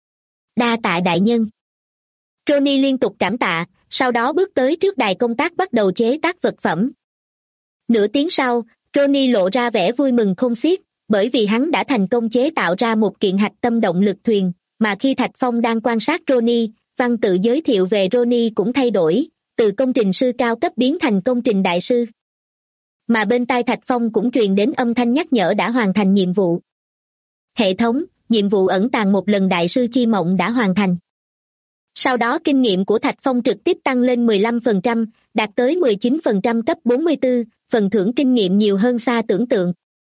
Đa tạ đại nhân. Ronnie liên tục cảm tạ, sau đó bước tới trước đài công tác bắt đầu chế tác vật phẩm. Nửa tiếng sau, Ronnie lộ ra vẻ vui mừng không xiết, bởi vì hắn đã thành công chế tạo ra một kiện hạch tâm động lực thuyền, mà khi Thạch Phong đang quan sát Ronnie, văn tự giới thiệu về Ronnie cũng thay đổi, từ công trình sư cao cấp biến thành công trình đại sư. Mà bên tai Thạch Phong cũng truyền đến âm thanh nhắc nhở đã hoàn thành nhiệm vụ. Hệ thống, nhiệm vụ ẩn tàng một lần đại sư chi mộng đã hoàn thành. Sau đó kinh nghiệm của Thạch Phong trực tiếp tăng lên 15%, đạt tới 19% cấp 44, phần thưởng kinh nghiệm nhiều hơn xa tưởng tượng.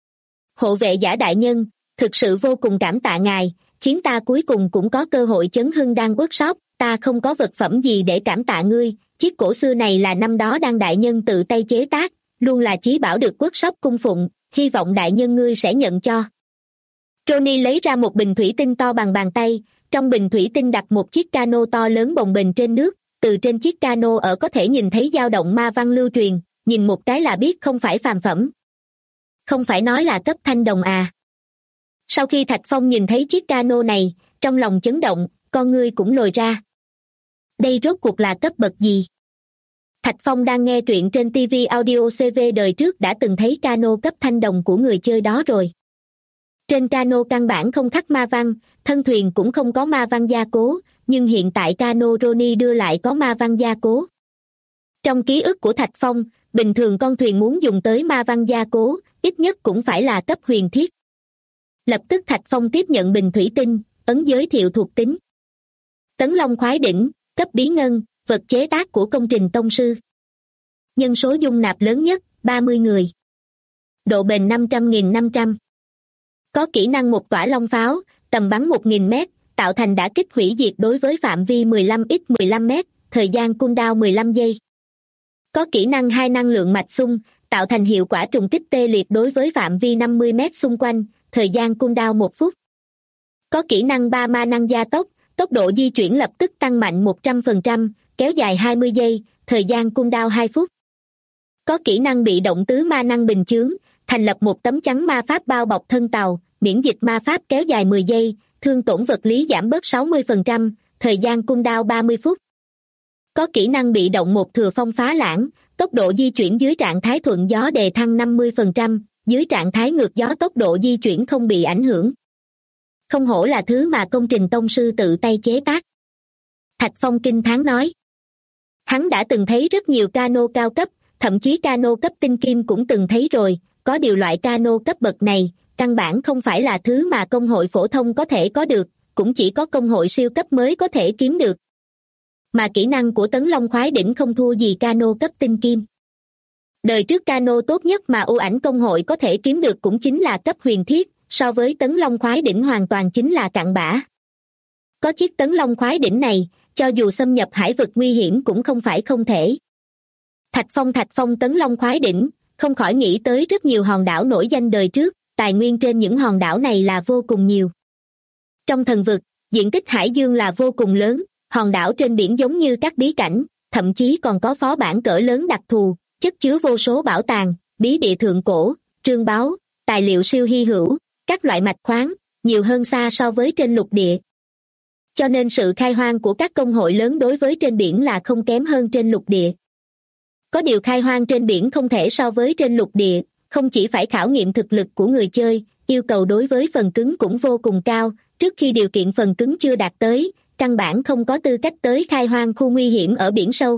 Hộ vệ giả đại nhân, thực sự vô cùng cảm tạ ngài, khiến ta cuối cùng cũng có cơ hội chấn hưng Đan Workshop, Ta không có vật phẩm gì để cảm tạ ngươi, chiếc cổ xưa này là năm đó Đan đại nhân tự tay chế tác, luôn là chí bảo được workshop cung phụng, hy vọng đại nhân ngươi sẽ nhận cho. Ronnie lấy ra một bình thủy tinh to bằng bàn tay, trong bình thủy tinh đặt một chiếc cano to lớn bồng bềnh trên nước, từ trên chiếc cano ở có thể nhìn thấy dao động ma văn lưu truyền, nhìn một cái là biết không phải phàm phẩm. Không phải nói là cấp thanh đồng à. Sau khi Thạch Phong nhìn thấy chiếc cano này, trong lòng chấn động, con ngươi cũng lồi ra. Đây rốt cuộc là cấp bậc gì? Thạch Phong đang nghe truyện trên TV Audio CV đời trước đã từng thấy cano cấp thanh đồng của người chơi đó rồi. Trên cano căn bản không khắc ma văn, thân thuyền cũng không có ma văn gia cố, nhưng hiện tại cano Ronnie đưa lại có ma văn gia cố. Trong ký ức của Thạch Phong, bình thường con thuyền muốn dùng tới ma văn gia cố, ít nhất cũng phải là cấp huyền thiết. Lập tức Thạch Phong tiếp nhận bình thủy tinh, ấn giới thiệu thuộc tính. Tấn Long khoái đỉnh, cấp bí ngân, vật chế tác của công trình tông sư. Nhân số dung nạp lớn nhất, 30 người. Độ bền 500.500. Có kỹ năng một tỏa long pháo, tầm bắn 1.000 mét, tạo thành đả kích hủy diệt đối với phạm vi 15x15 mét, thời gian cooldown 15 giây. Có kỹ năng hai năng lượng mạch xung, tạo thành hiệu quả trùng kích tê liệt đối với phạm vi 50 mét xung quanh, thời gian cooldown 1 phút. Có kỹ năng 3 ma năng gia tốc, tốc độ di chuyển lập tức tăng mạnh 100%, kéo dài 20 giây, thời gian cooldown 2 phút. Có kỹ năng bị động tứ ma năng bình chướng, thành lập một tấm chắn ma pháp bao bọc thân tàu, miễn dịch ma pháp kéo dài 10 giây, thương tổn vật lý giảm bớt 60%, thời gian cooldown 30 phút. Có kỹ năng bị động một thừa phong phá lãng, tốc độ di chuyển dưới trạng thái thuận gió đề thăng 50%, dưới trạng thái ngược gió tốc độ di chuyển không bị ảnh hưởng. Không hổ là thứ mà công trình tông sư tự tay chế tác. Thạch Phong kinh thán nói. Hắn đã từng thấy rất nhiều cano cao cấp, thậm chí cano cấp tinh kim cũng từng thấy rồi, có điều loại cano cấp bậc này, căn bản không phải là thứ mà công hội phổ thông có thể có được, cũng chỉ có công hội siêu cấp mới có thể kiếm được. Mà kỹ năng của Tấn Long khoái đỉnh không thua gì cano cấp tinh kim. Đời trước cano tốt nhất mà ưu ảnh công hội có thể kiếm được cũng chính là cấp huyền thiết, so với Tấn Long khoái đỉnh hoàn toàn chính là cặn bã. Có chiếc Tấn Long khoái đỉnh này, cho dù xâm nhập hải vực nguy hiểm cũng không phải không thể. Thạch Phong Tấn Long khoái đỉnh, không khỏi nghĩ tới rất nhiều hòn đảo nổi danh đời trước, tài nguyên trên những hòn đảo này là vô cùng nhiều. Trong thần vực, diện tích hải dương là vô cùng lớn, hòn đảo trên biển giống như các bí cảnh, thậm chí còn có phó bản cỡ lớn đặc thù, chất chứa vô số bảo tàng, bí địa thượng cổ, trương báu, tài liệu siêu hy hữu, các loại mạch khoáng, nhiều hơn xa so với trên lục địa. Cho nên sự khai hoang của các công hội lớn đối với trên biển là không kém hơn trên lục địa. Có điều khai hoang trên biển không thể so với trên lục địa, không chỉ phải khảo nghiệm thực lực của người chơi, yêu cầu đối với phần cứng cũng vô cùng cao, trước khi điều kiện phần cứng chưa đạt tới, căn bản không có tư cách tới khai hoang khu nguy hiểm ở biển sâu.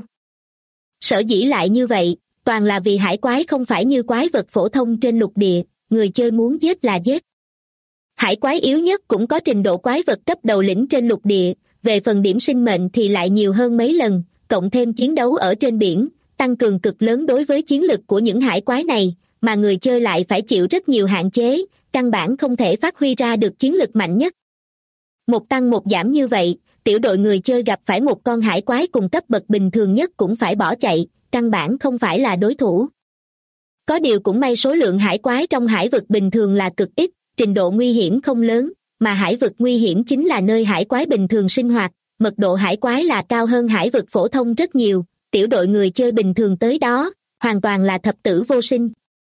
Sở dĩ lại như vậy, toàn là vì hải quái không phải như quái vật phổ thông trên lục địa, người chơi muốn giết là giết. Hải quái yếu nhất cũng có trình độ quái vật cấp đầu lĩnh trên lục địa, về phần điểm sinh mệnh thì lại nhiều hơn mấy lần, cộng thêm chiến đấu ở trên biển, tăng cường cực lớn đối với chiến lực của những hải quái này, mà người chơi lại phải chịu rất nhiều hạn chế, căn bản không thể phát huy ra được chiến lực mạnh nhất. Một tăng một giảm như vậy, tiểu đội người chơi gặp phải một con hải quái cùng cấp bậc bình thường nhất cũng phải bỏ chạy, căn bản không phải là đối thủ. Có điều cũng may số lượng hải quái trong hải vực bình thường là cực ít, trình độ nguy hiểm không lớn, mà hải vực nguy hiểm chính là nơi hải quái bình thường sinh hoạt, mật độ hải quái là cao hơn hải vực phổ thông rất nhiều, tiểu đội người chơi bình thường tới đó, hoàn toàn là thập tử vô sinh.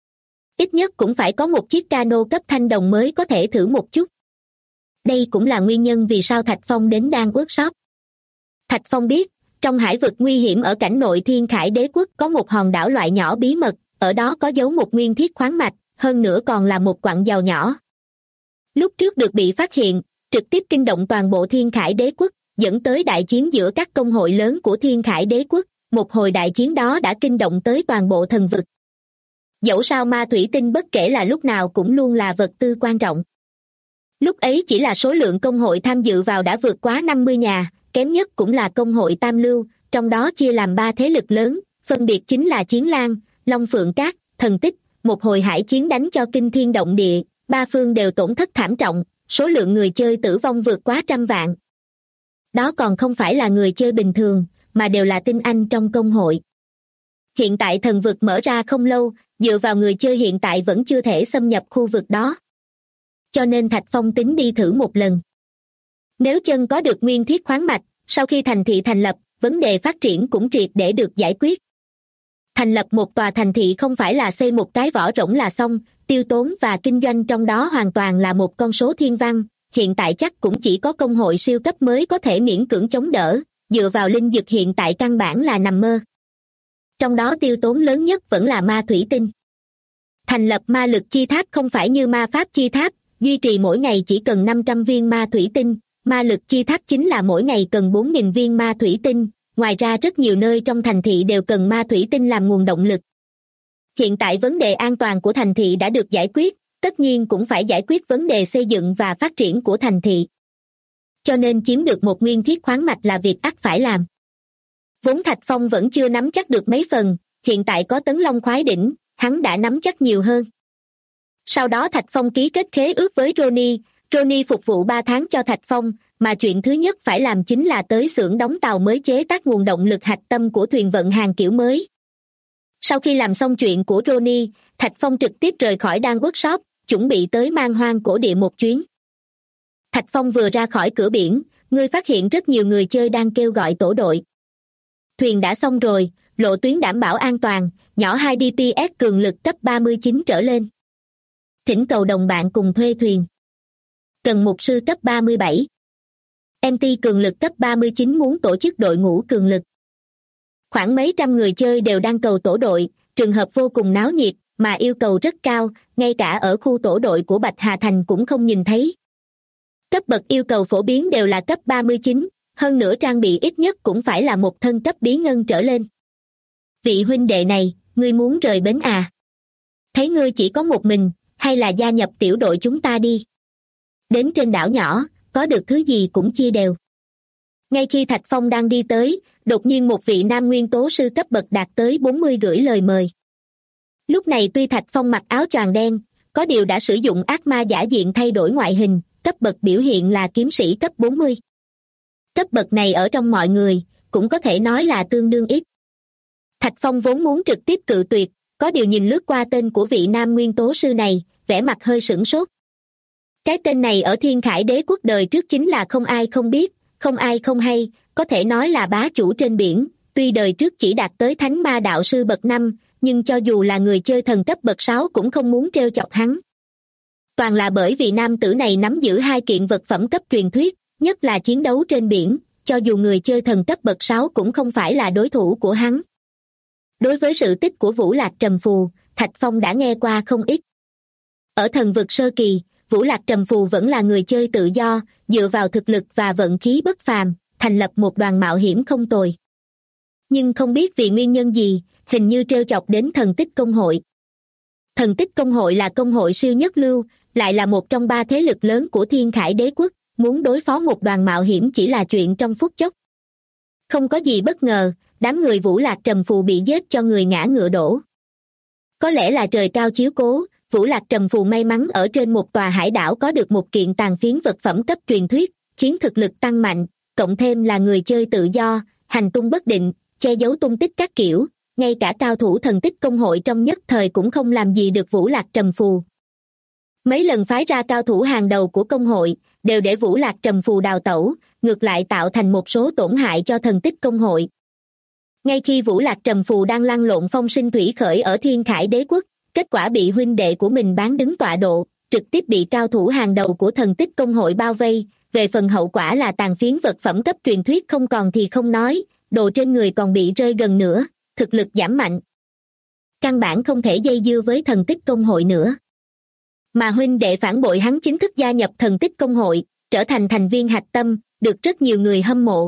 Ít nhất cũng phải có một chiếc cano cấp thanh đồng mới có thể thử một chút. Đây cũng là nguyên nhân vì sao Thạch Phong đến Đan workshop. Thạch Phong biết, trong hải vực nguy hiểm ở cảnh nội Thiên Khải Đế quốc có một hòn đảo loại nhỏ bí mật, ở đó có giấu một nguyên thiết khoáng mạch, hơn nữa còn là một quặng dầu nhỏ. Lúc trước được bị phát hiện, trực tiếp kinh động toàn bộ Thiên Khải Đế quốc, dẫn tới đại chiến giữa các công hội lớn của Thiên Khải Đế quốc, một hồi đại chiến đó đã kinh động tới toàn bộ thần vực. Dẫu sao ma thủy tinh bất kể là lúc nào cũng luôn là vật tư quan trọng. Lúc ấy chỉ là số lượng công hội tham dự vào đã vượt quá 50 nhà, kém nhất cũng là công hội Tam Lưu, trong đó chia làm 3 thế lực lớn, phân biệt chính là Chiến Lan, Long Phượng Cát, Thần Tích, một hồi hải chiến đánh cho kinh thiên động địa, 3 phương đều tổn thất thảm trọng, số lượng người chơi tử vong vượt quá 100 vạn. Đó còn không phải là người chơi bình thường, mà đều là tinh anh trong công hội. Hiện tại thần vực mở ra không lâu, dựa vào người chơi hiện tại vẫn chưa thể xâm nhập khu vực đó. Cho nên Thạch Phong tính đi thử một lần. Nếu chân có được nguyên thiết khoáng mạch, sau khi thành thị thành lập, vấn đề phát triển cũng triệt để được giải quyết. Thành lập một tòa thành thị không phải là xây một cái vỏ rỗng là xong, tiêu tốn và kinh doanh trong đó hoàn toàn là một con số thiên văn, hiện tại chắc cũng chỉ có công hội siêu cấp mới có thể miễn cưỡng chống đỡ, dựa vào linh dược hiện tại căn bản là nằm mơ. Trong đó tiêu tốn lớn nhất vẫn là ma thủy tinh. Thành lập ma lực chi tháp không phải như ma pháp chi tháp, duy trì mỗi ngày chỉ cần 500 viên ma thủy tinh, ma lực chi tháp chính là mỗi ngày cần 4.000 viên ma thủy tinh, ngoài ra rất nhiều nơi trong thành thị đều cần ma thủy tinh làm nguồn động lực. Hiện tại vấn đề an toàn của thành thị đã được giải quyết, tất nhiên cũng phải giải quyết vấn đề xây dựng và phát triển của thành thị. Cho nên chiếm được một nguyên thiết khoáng mạch là việc ắt phải làm. Vốn Thạch Phong vẫn chưa nắm chắc được mấy phần, hiện tại có Tấn Long khoái đỉnh, hắn đã nắm chắc nhiều hơn. Sau đó Thạch Phong ký kết khế ước với Ronnie phục vụ 3 tháng cho Thạch Phong, mà chuyện thứ nhất phải làm chính là tới xưởng đóng tàu mới chế tác nguồn động lực hạch tâm của thuyền vận hàng kiểu mới. Sau khi làm xong chuyện của Ronnie, Thạch Phong trực tiếp rời khỏi Đan Workshop, chuẩn bị tới Man Hoang cổ địa một chuyến. Thạch Phong vừa ra khỏi cửa biển, ngươi phát hiện rất nhiều người chơi đang kêu gọi tổ đội. Thuyền đã xong rồi, lộ tuyến đảm bảo an toàn, nhỏ 2 DPS cường lực cấp 39 trở lên. Thỉnh cầu đồng bạn cùng thuê thuyền. Cần mục sư cấp 37. MT cường lực cấp 39 muốn tổ chức đội ngũ cường lực. Khoảng mấy trăm người chơi đều đang cầu tổ đội, trường hợp vô cùng náo nhiệt, mà yêu cầu rất cao, ngay cả ở khu tổ đội của Bạch Hà Thành cũng không nhìn thấy. Cấp bậc yêu cầu phổ biến đều là cấp 39, hơn nữa trang bị ít nhất cũng phải là một thân cấp bí ngân trở lên. Vị huynh đệ này, ngươi muốn rời bến à? Thấy ngươi chỉ có một mình, hay là gia nhập tiểu đội chúng ta đi? Đến trên đảo nhỏ, có được thứ gì cũng chia đều. Ngay khi Thạch Phong đang đi tới, đột nhiên một vị nam nguyên tố sư cấp bậc đạt tới 40 gửi lời mời. Lúc này tuy Thạch Phong mặc áo choàng đen, có điều đã sử dụng ác ma giả diện thay đổi ngoại hình, cấp bậc biểu hiện là kiếm sĩ cấp 40. Cấp bậc này ở trong mọi người, cũng có thể nói là tương đương ít. Thạch Phong vốn muốn trực tiếp cự tuyệt, có điều nhìn lướt qua tên của vị nam nguyên tố sư này, vẻ mặt hơi sửng sốt. Cái tên này ở Thiên Khải Đế quốc đời trước chính là không ai không biết, không ai không hay, có thể nói là bá chủ trên biển, tuy đời trước chỉ đạt tới thánh ma đạo sư bậc 5, nhưng cho dù là người chơi thần cấp bậc 6 cũng không muốn trêu chọc hắn. Toàn là bởi vì nam tử này nắm giữ 2 kiện vật phẩm cấp truyền thuyết, nhất là chiến đấu trên biển, cho dù người chơi thần cấp bậc 6 cũng không phải là đối thủ của hắn. Đối với sự tích của Vũ Lạc Trầm Phù, Thạch Phong đã nghe qua không ít. Ở thần vực sơ kỳ, Vũ Lạc Trầm Phù vẫn là người chơi tự do, dựa vào thực lực và vận khí bất phàm, thành lập một đoàn mạo hiểm không tồi. Nhưng không biết vì nguyên nhân gì, hình như trêu chọc đến Thần Tích Công hội. Thần Tích Công hội là công hội siêu nhất lưu, lại là một trong 3 thế lực lớn của Thiên Khải Đế quốc, muốn đối phó một đoàn mạo hiểm chỉ là chuyện trong phút chốc. Không có gì bất ngờ, đám người Vũ Lạc Trầm Phù bị giết cho người ngã ngựa đổ. Có lẽ là trời cao chiếu cố, Vũ Lạc Trầm Phù may mắn ở trên một tòa hải đảo có được một kiện tàn phiến vật phẩm cấp truyền thuyết, khiến thực lực tăng mạnh, cộng thêm là người chơi tự do, hành tung bất định, che giấu tung tích các kiểu, ngay cả cao thủ Thần Tích Công hội trong nhất thời cũng không làm gì được Vũ Lạc Trầm Phù. Mấy lần phái ra cao thủ hàng đầu của công hội, đều để Vũ Lạc Trầm Phù đào tẩu, ngược lại tạo thành một số tổn hại cho Thần Tích Công hội. Ngay khi Vũ Lạc Trầm Phù đang lăn lộn phong sinh thủy khởi ở Thiên Khải Đế quốc, kết quả bị huynh đệ của mình bán đứng tọa độ, trực tiếp bị cao thủ hàng đầu của Thần Tích Công hội bao vây, về phần hậu quả là tàn phiến vật phẩm cấp truyền thuyết không còn thì không nói, đồ trên người còn bị rơi gần nửa, thực lực giảm mạnh. Căn bản không thể dây dưa với Thần Tích Công hội nữa. Mà huynh đệ phản bội hắn chính thức gia nhập Thần Tích Công hội, trở thành thành viên hạch tâm, được rất nhiều người hâm mộ.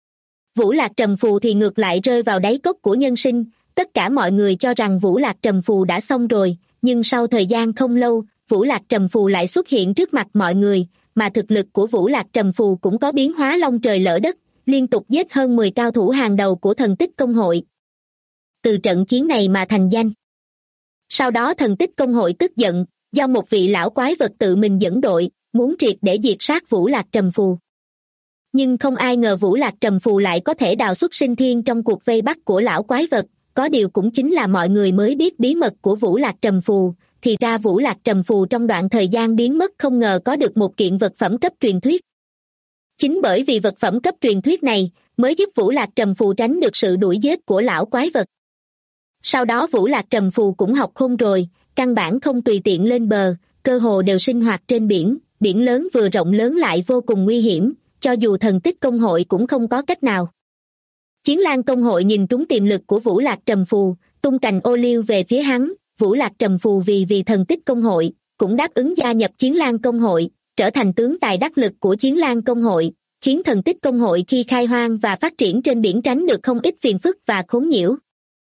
Vũ Lạc Trầm Phù thì ngược lại rơi vào đáy cốc của nhân sinh, tất cả mọi người cho rằng Vũ Lạc Trầm Phù đã xong rồi, nhưng sau thời gian không lâu, Vũ Lạc Trầm Phù lại xuất hiện trước mặt mọi người, mà thực lực của Vũ Lạc Trầm Phù cũng có biến hóa long trời lỡ đất, liên tục giết hơn 10 cao thủ hàng đầu của Thần Tích Công hội. Từ trận chiến này mà thành danh. Sau đó Thần Tích Công hội tức giận, do một vị lão quái vật tự mình dẫn đội, muốn triệt để diệt sát Vũ Lạc Trầm Phù. Nhưng không ai ngờ Vũ Lạc Trầm Phù lại có thể đào xuất sinh thiên trong cuộc vây bắt của lão quái vật. Có điều cũng chính là mọi người mới biết bí mật của Vũ Lạc Trầm Phù. Thì ra Vũ Lạc Trầm Phù trong đoạn thời gian biến mất không ngờ có được một kiện vật phẩm cấp truyền thuyết. Chính bởi vì vật phẩm cấp truyền thuyết này mới giúp Vũ Lạc Trầm Phù tránh được sự đuổi giết của lão quái vật. Sau đó Vũ Lạc Trầm Phù cũng học khôn rồi, căn bản không tùy tiện lên bờ, cơ hồ đều sinh hoạt trên biển. Biển lớn vừa rộng lớn lại vô cùng nguy hiểm, cho dù thần tích công hội cũng không có cách nào. Chiến Lan công hội nhìn trúng tiềm lực của Vũ Lạc Trầm Phù, tung cành ô liu về phía hắn. Vũ Lạc Trầm Phù vì thần tích công hội cũng đáp ứng gia nhập Chiến Lan công hội, trở thành tướng tài đắc lực của Chiến Lan công hội, khiến thần tích công hội khi khai hoang và phát triển trên biển tránh được không ít phiền phức và khốn nhiễu.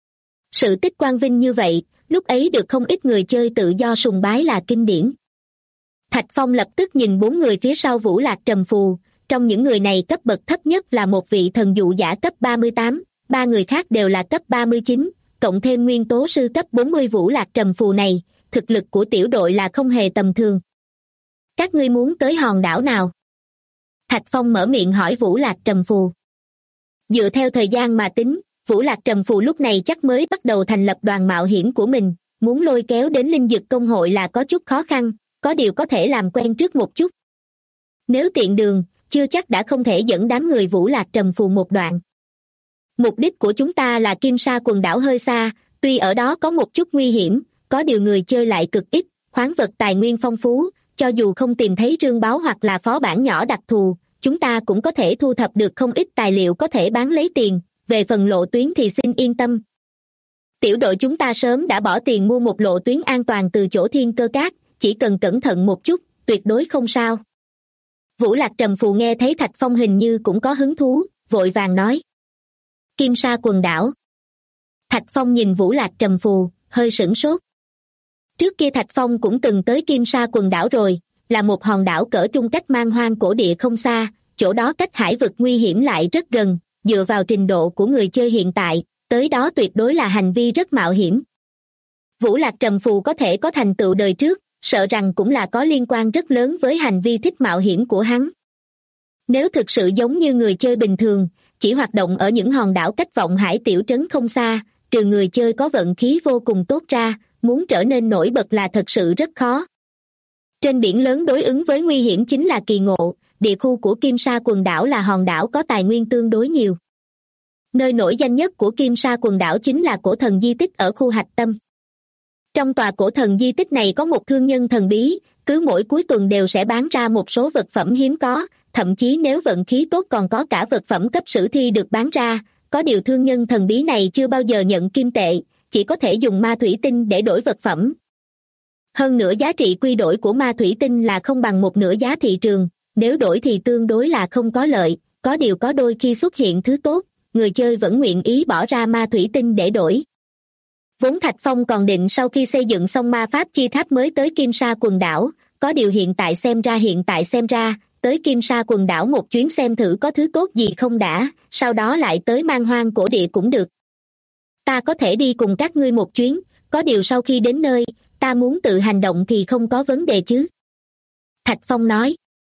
Sự tích quang vinh như vậy, lúc ấy được không ít người chơi tự do sùng bái là kinh điển. Thạch Phong lập tức nhìn 4 người phía sau Vũ Lạc Trầm Phù, trong những người này cấp bậc thấp nhất là một vị thần dụ giả cấp 38, 3 người khác đều là cấp 39, cộng thêm nguyên tố sư cấp 40 Vũ Lạc Trầm Phù này, thực lực của tiểu đội là không hề tầm thường. Các ngươi muốn tới hòn đảo nào? Thạch Phong mở miệng hỏi Vũ Lạc Trầm Phù. Dựa theo thời gian mà tính, Vũ Lạc Trầm Phù lúc này chắc mới bắt đầu thành lập đoàn mạo hiểm của mình, muốn lôi kéo đến linh dực công hội là có chút khó khăn, có điều có thể làm quen trước một chút. Nếu tiện đường, chưa chắc đã không thể dẫn đám người Vũ Lạc Trầm Phù một đoạn. Mục đích của chúng ta là Kim Sa quần đảo hơi xa, tuy ở đó có một chút nguy hiểm, có điều người chơi lại cực ít, khoáng vật tài nguyên phong phú, cho dù không tìm thấy rương báo hoặc là phó bản nhỏ đặc thù, chúng ta cũng có thể thu thập được không ít tài liệu có thể bán lấy tiền, về phần lộ tuyến thì xin yên tâm. Tiểu đội chúng ta sớm đã bỏ tiền mua một lộ tuyến an toàn từ chỗ Thiên Cơ Cát, chỉ cần cẩn thận một chút, tuyệt đối không sao. Vũ Lạc Trầm Phù nghe thấy Thạch Phong hình như cũng có hứng thú, vội vàng nói. Kim Sa quần đảo. Thạch Phong nhìn Vũ Lạc Trầm Phù, hơi sửng sốt. Trước kia Thạch Phong cũng từng tới Kim Sa quần đảo rồi, là một hòn đảo cỡ trung cách Man Hoang cổ địa không xa, chỗ đó cách hải vực nguy hiểm lại rất gần, dựa vào trình độ của người chơi hiện tại, tới đó tuyệt đối là hành vi rất mạo hiểm. Vũ Lạc Trầm Phù có thể có thành tựu đời trước, sợ rằng cũng là có liên quan rất lớn với hành vi thích mạo hiểm của hắn. Nếu thực sự giống như người chơi bình thường, chỉ hoạt động ở những hòn đảo cách Vọng Hải tiểu trấn không xa, trừ người chơi có vận khí vô cùng tốt ra, muốn trở nên nổi bật là thật sự rất khó. Trên biển lớn đối ứng với nguy hiểm chính là kỳ ngộ, địa khu của Kim Sa quần đảo là hòn đảo có tài nguyên tương đối nhiều. Nơi nổi danh nhất của Kim Sa quần đảo chính là cổ thần di tích ở khu Hạch Tâm. Trong tòa cổ thần di tích này có một thương nhân thần bí, cứ mỗi cuối tuần đều sẽ bán ra một số vật phẩm hiếm có, thậm chí nếu vận khí tốt còn có cả vật phẩm cấp sử thi được bán ra, có điều thương nhân thần bí này chưa bao giờ nhận kim tệ, chỉ có thể dùng ma thủy tinh để đổi vật phẩm. Hơn nữa giá trị quy đổi của ma thủy tinh là không bằng một nửa giá thị trường, nếu đổi thì tương đối là không có lợi, có điều có đôi khi xuất hiện thứ tốt, người chơi vẫn nguyện ý bỏ ra ma thủy tinh để đổi. Vốn Thạch Phong còn định sau khi xây dựng xong ma pháp chi tháp mới tới Kim Sa quần đảo, có điều hiện tại xem ra, tới Kim Sa quần đảo một chuyến xem thử có thứ tốt gì không đã, sau đó lại tới Man Hoang cổ địa cũng được. Ta có thể đi cùng các ngươi một chuyến, có điều sau khi đến nơi, ta muốn tự hành động thì không có vấn đề chứ. Thạch Phong nói.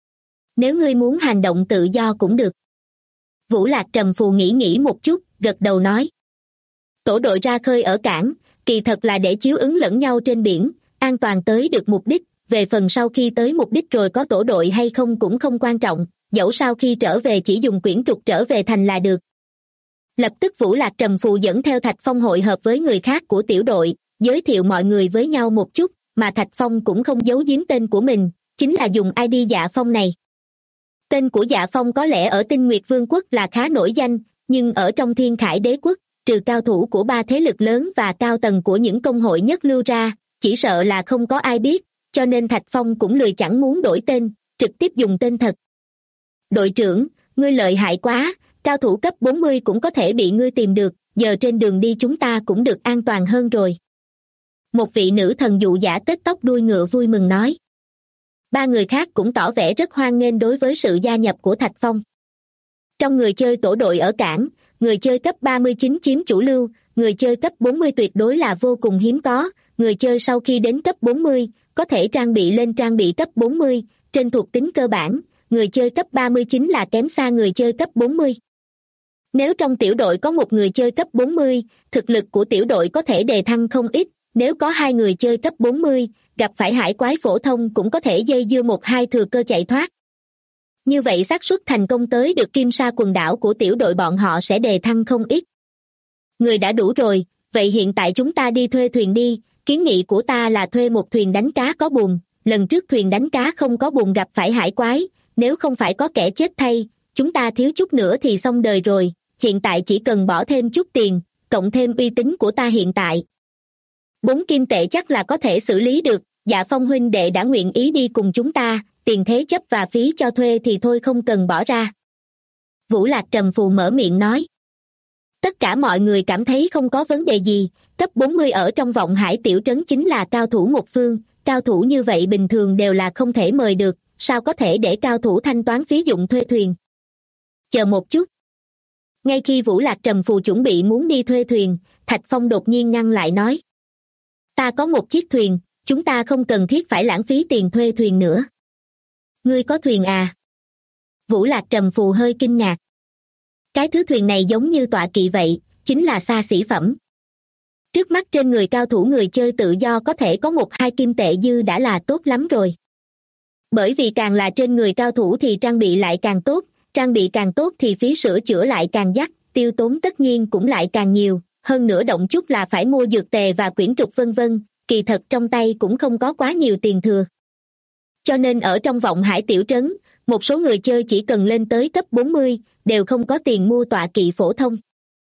Nếu ngươi muốn hành động tự do cũng được. Vũ Lạc Trầm Phù nghĩ một chút, gật đầu nói. Tổ đội ra khơi ở cảng, kỳ thật là để chiếu ứng lẫn nhau trên biển, an toàn tới được mục đích, về phần sau khi tới mục đích rồi có tổ đội hay không cũng không quan trọng, dẫu sao khi trở về chỉ dùng quyển trục trở về thành là được. Lập tức Vũ Lạc Trầm Phù dẫn theo Thạch Phong hội hợp với người khác của tiểu đội, giới thiệu mọi người với nhau một chút, mà Thạch Phong cũng không giấu giếm tên của mình, chính là dùng ID Dạ Phong này. Tên của Dạ Phong có lẽ ở Tinh Nguyệt Vương quốc là khá nổi danh, nhưng ở trong Thiên Khải Đế quốc, trừ cao thủ của 3 thế lực lớn và cao tầng của những công hội nhất lưu ra, chỉ sợ là không có ai biết, cho nên Thạch Phong cũng lười chẳng muốn đổi tên, trực tiếp dùng tên thật. Đội trưởng, ngươi lợi hại quá, cao thủ cấp 40 cũng có thể bị ngươi tìm được, giờ trên đường đi chúng ta cũng được an toàn hơn rồi. Một vị nữ thần dụ giả tết tóc đuôi ngựa vui mừng nói. 3 người khác cũng tỏ vẻ rất hoan nghênh đối với sự gia nhập của Thạch Phong. Trong người chơi tổ đội ở cảng, người chơi cấp 39 chiếm chủ lưu, người chơi cấp 40 tuyệt đối là vô cùng hiếm có, người chơi sau khi đến cấp 40, có thể trang bị lên trang bị cấp 40, trên thuộc tính cơ bản, người chơi cấp 30 chính là kém xa người chơi cấp 40. Nếu trong tiểu đội có một người chơi cấp 40, thực lực của tiểu đội có thể đề thăng không ít. Nếu có hai người chơi cấp 40, gặp phải hải quái phổ thông cũng có thể dây dưa một hai thừa cơ chạy thoát. Như vậy xác suất thành công tới được Kim Sa quần đảo của tiểu đội bọn họ sẽ đề thăng không ít. Người đã đủ rồi, vậy hiện tại chúng ta đi thuê thuyền đi. Kiến nghị của ta là thuê một thuyền đánh cá có buồm. Lần trước thuyền đánh cá không có buồm gặp phải hải quái, nếu không phải có kẻ chết thay, chúng ta thiếu chút nữa thì xong đời rồi. Hiện tại chỉ cần bỏ thêm chút tiền, cộng thêm uy tín của ta hiện tại. 4 kim tệ chắc là có thể xử lý được. Dạ Phong huynh đệ đã nguyện ý đi cùng chúng ta, tiền thế chấp và phí cho thuê thì thôi không cần bỏ ra. Vũ Lạc Trầm Phù mở miệng nói. Tất cả mọi người cảm thấy không có vấn đề gì, cấp 40 ở trong vọng hải tiểu trấn chính là cao thủ một phương, cao thủ như vậy bình thường đều là không thể mời được, sao có thể để cao thủ thanh toán phí dụng thuê thuyền. Chờ một chút. Ngay khi Vũ Lạc Trầm Phù chuẩn bị muốn đi thuê thuyền, Thạch Phong đột nhiên ngăn lại nói. Ta có một chiếc thuyền, chúng ta không cần thiết phải lãng phí tiền thuê thuyền nữa. Ngươi có thuyền à? Vũ Lạc Trầm Phù hơi kinh ngạc. Cái thứ thuyền này giống như tọa kỵ vậy, chính là xa xỉ phẩm. Trước mắt trên người cao thủ người chơi tự do có thể có 1-2 kim tệ dư đã là tốt lắm rồi. Bởi vì càng là trên người cao thủ thì trang bị lại càng tốt, trang bị càng tốt thì phí sửa chữa lại càng dắt, tiêu tốn tất nhiên cũng lại càng nhiều, hơn nữa động chút là phải mua dược tề và quyển trục vân vân, kỳ thật trong tay cũng không có quá nhiều tiền thừa. Cho nên ở trong vọng hải tiểu trấn, một số người chơi chỉ cần lên tới cấp 40, đều không có tiền mua tọa kỵ phổ thông.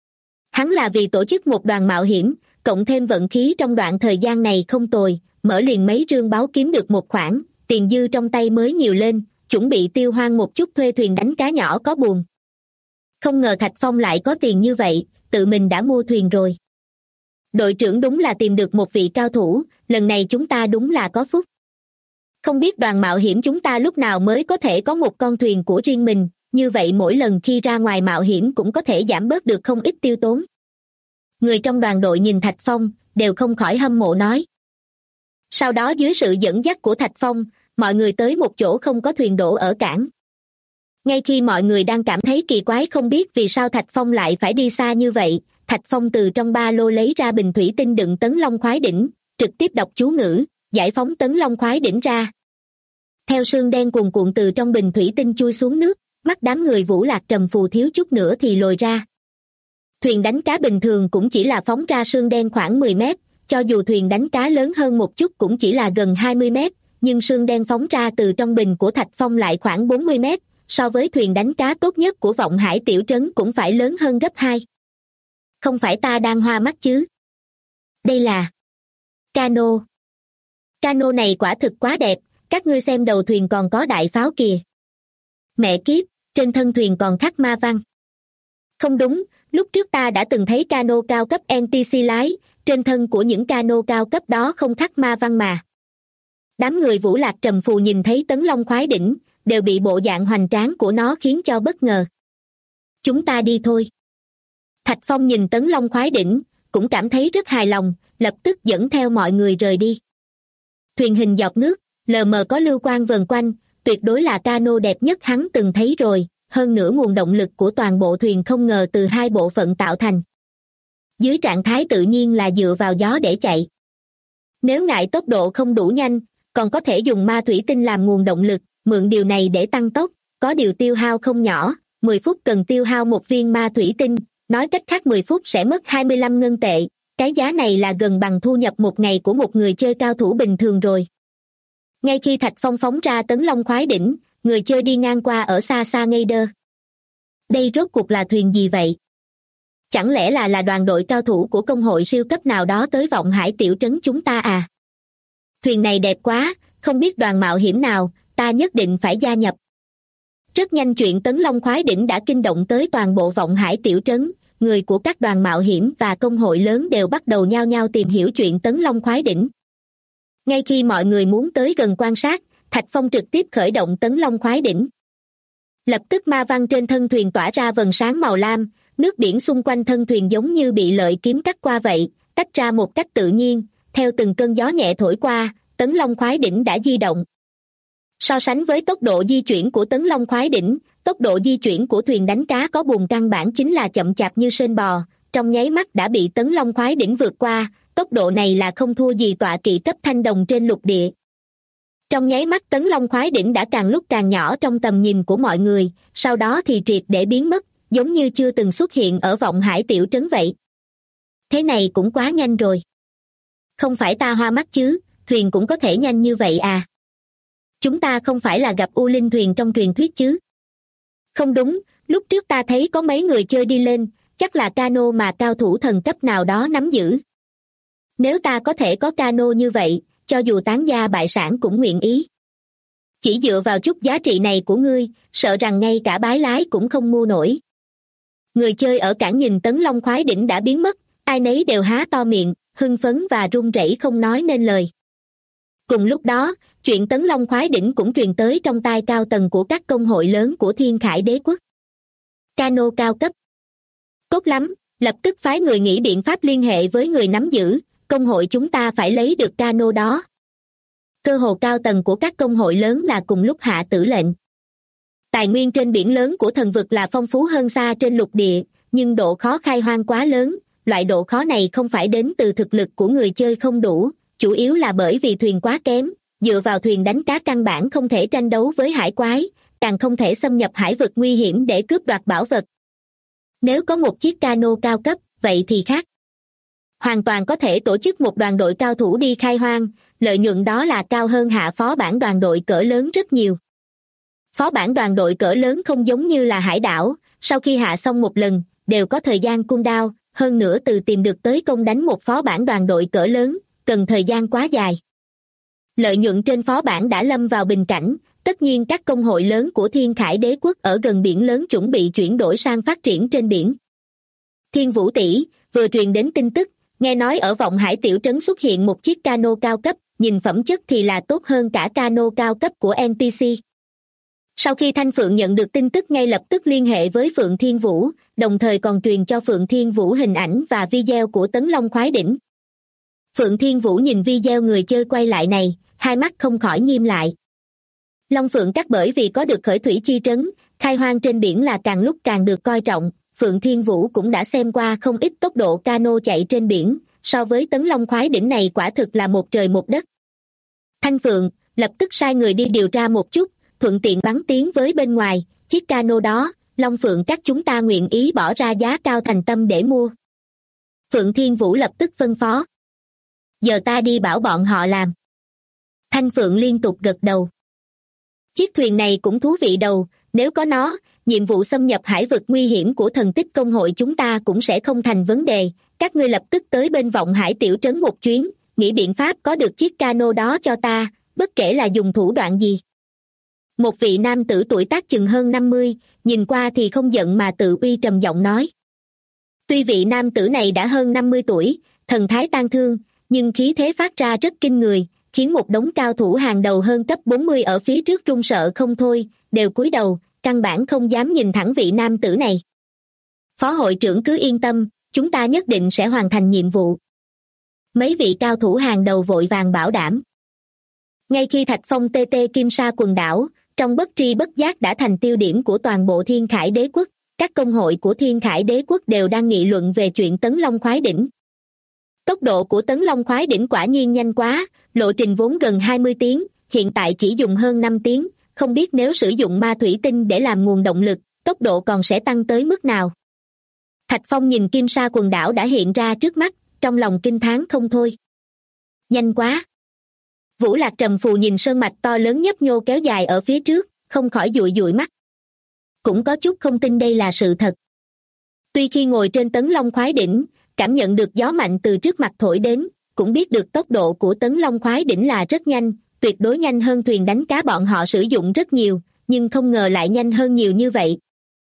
Hắn là vì tổ chức một đoàn mạo hiểm, cộng thêm vận khí trong đoạn thời gian này không tồi, mở liền mấy rương báo kiếm được một khoản, tiền dư trong tay mới nhiều lên, chuẩn bị tiêu hoang một chút thuê thuyền đánh cá nhỏ có buồm. Không ngờ Thạch Phong lại có tiền như vậy, tự mình đã mua thuyền rồi. Đội trưởng đúng là tìm được một vị cao thủ, lần này chúng ta đúng là có phúc. Không biết đoàn mạo hiểm chúng ta lúc nào mới có thể có một con thuyền của riêng mình, như vậy mỗi lần khi ra ngoài mạo hiểm cũng có thể giảm bớt được không ít tiêu tốn. Người trong đoàn đội nhìn Thạch Phong, đều không khỏi hâm mộ nói. Sau đó dưới sự dẫn dắt của Thạch Phong, mọi người tới một chỗ không có thuyền đổ ở cảng. Ngay khi mọi người đang cảm thấy kỳ quái không biết vì sao Thạch Phong lại phải đi xa như vậy, Thạch Phong từ trong ba lô lấy ra bình thủy tinh đựng tấn long khoái đỉnh, trực tiếp đọc chú ngữ, giải phóng tấn long khoái đỉnh ra. Theo sương đen cuồn cuộn từ trong bình thủy tinh chui xuống nước, mắt đám người Vũ Lạc Trầm Phù thiếu chút nữa thì lồi ra. Thuyền đánh cá bình thường cũng chỉ là phóng ra sương đen khoảng 10 mét, cho dù thuyền đánh cá lớn hơn một chút cũng chỉ là gần 20 mét, nhưng sương đen phóng ra từ trong bình của Thạch Phong lại khoảng 40 mét, so với thuyền đánh cá tốt nhất của vọng hải tiểu trấn cũng phải lớn hơn gấp 2. Không phải ta đang hoa mắt chứ? Đây là cano. Cano này quả thực quá đẹp, các ngươi xem đầu thuyền còn có đại pháo kìa. Mẹ kiếp, trên thân thuyền còn khắc ma văn. Không đúng, lúc trước ta đã từng thấy cano cao cấp NTC lái, trên thân của những cano cao cấp đó không khắc ma văn mà. Đám người Vũ Lạc Trầm Phù nhìn thấy tấn long khoái đỉnh, đều bị bộ dạng hoành tráng của nó khiến cho bất ngờ. Chúng ta đi thôi. Thạch Phong nhìn tấn long khoái đỉnh, cũng cảm thấy rất hài lòng, lập tức dẫn theo mọi người rời đi. Thuyền hình giọt nước, lờ mờ có lưu quang vần quanh, tuyệt đối là cano đẹp nhất hắn từng thấy rồi, hơn nữa nguồn động lực của toàn bộ thuyền không ngờ từ 2 bộ phận tạo thành. Dưới trạng thái tự nhiên là dựa vào gió để chạy. Nếu ngại tốc độ không đủ nhanh, còn có thể dùng ma thủy tinh làm nguồn động lực, mượn điều này để tăng tốc, có điều tiêu hao không nhỏ, 10 phút cần tiêu hao một viên ma thủy tinh, nói cách khác 10 phút sẽ mất 25 ngân tệ, cái giá này là gần bằng thu nhập một ngày của một người chơi cao thủ bình thường rồi. Ngay khi Thạch Phong phóng ra tấn long khoái đỉnh, người chơi đi ngang qua ở xa xa ngây đơ. Đây rốt cuộc là thuyền gì vậy? Chẳng lẽ là đoàn đội cao thủ của công hội siêu cấp nào đó tới vọng hải tiểu trấn chúng ta à? Thuyền này đẹp quá, không biết đoàn mạo hiểm nào, ta nhất định phải gia nhập. Rất nhanh chuyện tấn long khoái đỉnh đã kinh động tới toàn bộ vọng hải tiểu trấn, người của các đoàn mạo hiểm và công hội lớn đều bắt đầu nhao nhao tìm hiểu chuyện tấn long khoái đỉnh. Ngay khi mọi người muốn tới gần quan sát, Thạch Phong trực tiếp khởi động tấn long khoái đỉnh. Lập tức ma văn trên thân thuyền tỏa ra vầng sáng màu lam, nước biển xung quanh thân thuyền giống như bị lợi kiếm cắt qua vậy, tách ra một cách tự nhiên, theo từng cơn gió nhẹ thổi qua, tấn long khoái đỉnh đã di động. So sánh với tốc độ di chuyển của Tấn Long Khoái Đỉnh, tốc độ di chuyển của thuyền đánh cá có buồm căn bản chính là chậm chạp như sên bò, trong nháy mắt đã bị Tấn Long Khoái Đỉnh vượt qua, tốc độ này là không thua gì tọa kỵ cấp thanh đồng trên lục địa. Trong nháy mắt Tấn Long Khoái Đỉnh đã càng lúc càng nhỏ trong tầm nhìn của mọi người, sau đó thì triệt để biến mất, giống như chưa từng xuất hiện ở vọng hải tiểu trấn vậy. Thế này cũng quá nhanh rồi. Không phải ta hoa mắt chứ, thuyền cũng có thể nhanh như vậy à? Chúng ta không phải là gặp U Linh thuyền trong truyền thuyết chứ? Không đúng, lúc trước ta thấy có mấy người chơi đi lên, chắc là cano mà cao thủ thần cấp nào đó nắm giữ. Nếu ta có thể có cano như vậy, cho dù tán gia bại sản cũng nguyện ý. Chỉ dựa vào chút giá trị này của ngươi, sợ rằng ngay cả bái lái cũng không mua nổi. Người chơi ở cảng nhìn Tấn Long Khoái Đỉnh đã biến mất, ai nấy đều há to miệng, hưng phấn và run rẩy không nói nên lời. Cùng lúc đó, chuyện Tấn Long Khoái Đỉnh cũng truyền tới trong tai cao tầng của các công hội lớn của Thiên Khải Đế quốc. Cano cao cấp. Tốt lắm, lập tức phái người nghĩ biện pháp liên hệ với người nắm giữ, công hội chúng ta phải lấy được cano đó. Cơ hồ cao tầng của các công hội lớn là cùng lúc hạ tử lệnh. Tài nguyên trên biển lớn của thần vực là phong phú hơn xa trên lục địa, nhưng độ khó khai hoang quá lớn, loại độ khó này không phải đến từ thực lực của người chơi không đủ, chủ yếu là bởi vì thuyền quá kém, dựa vào thuyền đánh cá căn bản không thể tranh đấu với hải quái, càng không thể xâm nhập hải vực nguy hiểm để cướp đoạt bảo vật. Nếu có một chiếc cano cao cấp, vậy thì khác. Hoàn toàn có thể tổ chức một đoàn đội cao thủ đi khai hoang, lợi nhuận đó là cao hơn hạ phó bản đoàn đội cỡ lớn rất nhiều. Phó bản đoàn đội cỡ lớn không giống như là hải đảo, sau khi hạ xong một lần, đều có thời gian cooldown, hơn nữa từ tìm được tới công đánh một phó bản đoàn đội cỡ lớn, cần thời gian quá dài. Lợi nhuận trên phó bản đã lâm vào bình cảnh, tất nhiên các công hội lớn của Thiên Khải Đế quốc ở gần biển lớn chuẩn bị chuyển đổi sang phát triển trên biển. Thiên Vũ tỷ, vừa truyền đến tin tức, nghe nói ở vọng hải tiểu trấn xuất hiện một chiếc cano cao cấp, nhìn phẩm chất thì là tốt hơn cả cano cao cấp của NPC. Sau khi Thanh Phượng nhận được tin tức ngay lập tức liên hệ với Phượng Thiên Vũ, đồng thời còn truyền cho Phượng Thiên Vũ hình ảnh và video của Tấn Long Khoái Đỉnh. Phượng Thiên Vũ nhìn video người chơi quay lại này, hai mắt không khỏi nghiêm lại. Long Phượng Các bởi vì có được khởi thủy chi trấn, khai hoang trên biển là càng lúc càng được coi trọng, Phượng Thiên Vũ cũng đã xem qua không ít tốc độ cano chạy trên biển, so với Tấn Long Khoái Đỉnh này quả thực là một trời một đất. Thanh Phượng, lập tức sai người đi điều tra một chút, thuận tiện bắn tiếng với bên ngoài, chiếc cano đó, Long Phượng Các chúng ta nguyện ý bỏ ra giá cao thành tâm để mua. Phượng Thiên Vũ lập tức phân phó. Giờ ta đi bảo bọn họ làm. Thanh Phượng liên tục gật đầu. Chiếc thuyền này cũng thú vị đầu, nếu có nó, nhiệm vụ xâm nhập hải vực nguy hiểm của thần tích công hội chúng ta cũng sẽ không thành vấn đề, các ngươi lập tức tới bên vọng hải tiểu trấn một chuyến, nghĩ biện pháp có được chiếc cano đó cho ta, bất kể là dùng thủ đoạn gì. Một vị nam tử tuổi tác chừng hơn 50, nhìn qua thì không giận mà tự uy trầm giọng nói. Tuy vị nam tử này đã hơn 50 tuổi, thần thái tang thương, nhưng khí thế phát ra rất kinh người, khiến một đống cao thủ hàng đầu hơn cấp 40 ở phía trước run sợ không thôi, đều cúi đầu, căn bản không dám nhìn thẳng vị nam tử này. Phó hội trưởng cứ yên tâm, chúng ta nhất định sẽ hoàn thành nhiệm vụ. Mấy vị cao thủ hàng đầu vội vàng bảo đảm. Ngay khi Thạch Phong TT Kim Sa quần đảo, trong bất tri bất giác đã thành tiêu điểm của toàn bộ Thiên Khải Đế quốc, các công hội của Thiên Khải Đế quốc đều đang nghị luận về chuyện Tấn Long Khoái Đỉnh. Tốc độ của Tấn Long Khoái Đỉnh quả nhiên nhanh quá, lộ trình vốn gần 20 tiếng, hiện tại chỉ dùng hơn 5 tiếng, không biết nếu sử dụng ma thủy tinh để làm nguồn động lực, tốc độ còn sẽ tăng tới mức nào. Thạch Phong nhìn Kim Sa quần đảo đã hiện ra trước mắt, trong lòng kinh thán không thôi. Nhanh quá. Vũ Lạc trầm phù nhìn sơn mạch to lớn nhấp nhô kéo dài ở phía trước, không khỏi dụi dụi mắt. Cũng có chút không tin đây là sự thật. Tuy khi ngồi trên Tấn Long Khoái Đỉnh, cảm nhận được gió mạnh từ trước mặt thổi đến, cũng biết được tốc độ của Tấn Long Khoái Đỉnh là rất nhanh, tuyệt đối nhanh hơn thuyền đánh cá bọn họ sử dụng rất nhiều, nhưng không ngờ lại nhanh hơn nhiều như vậy.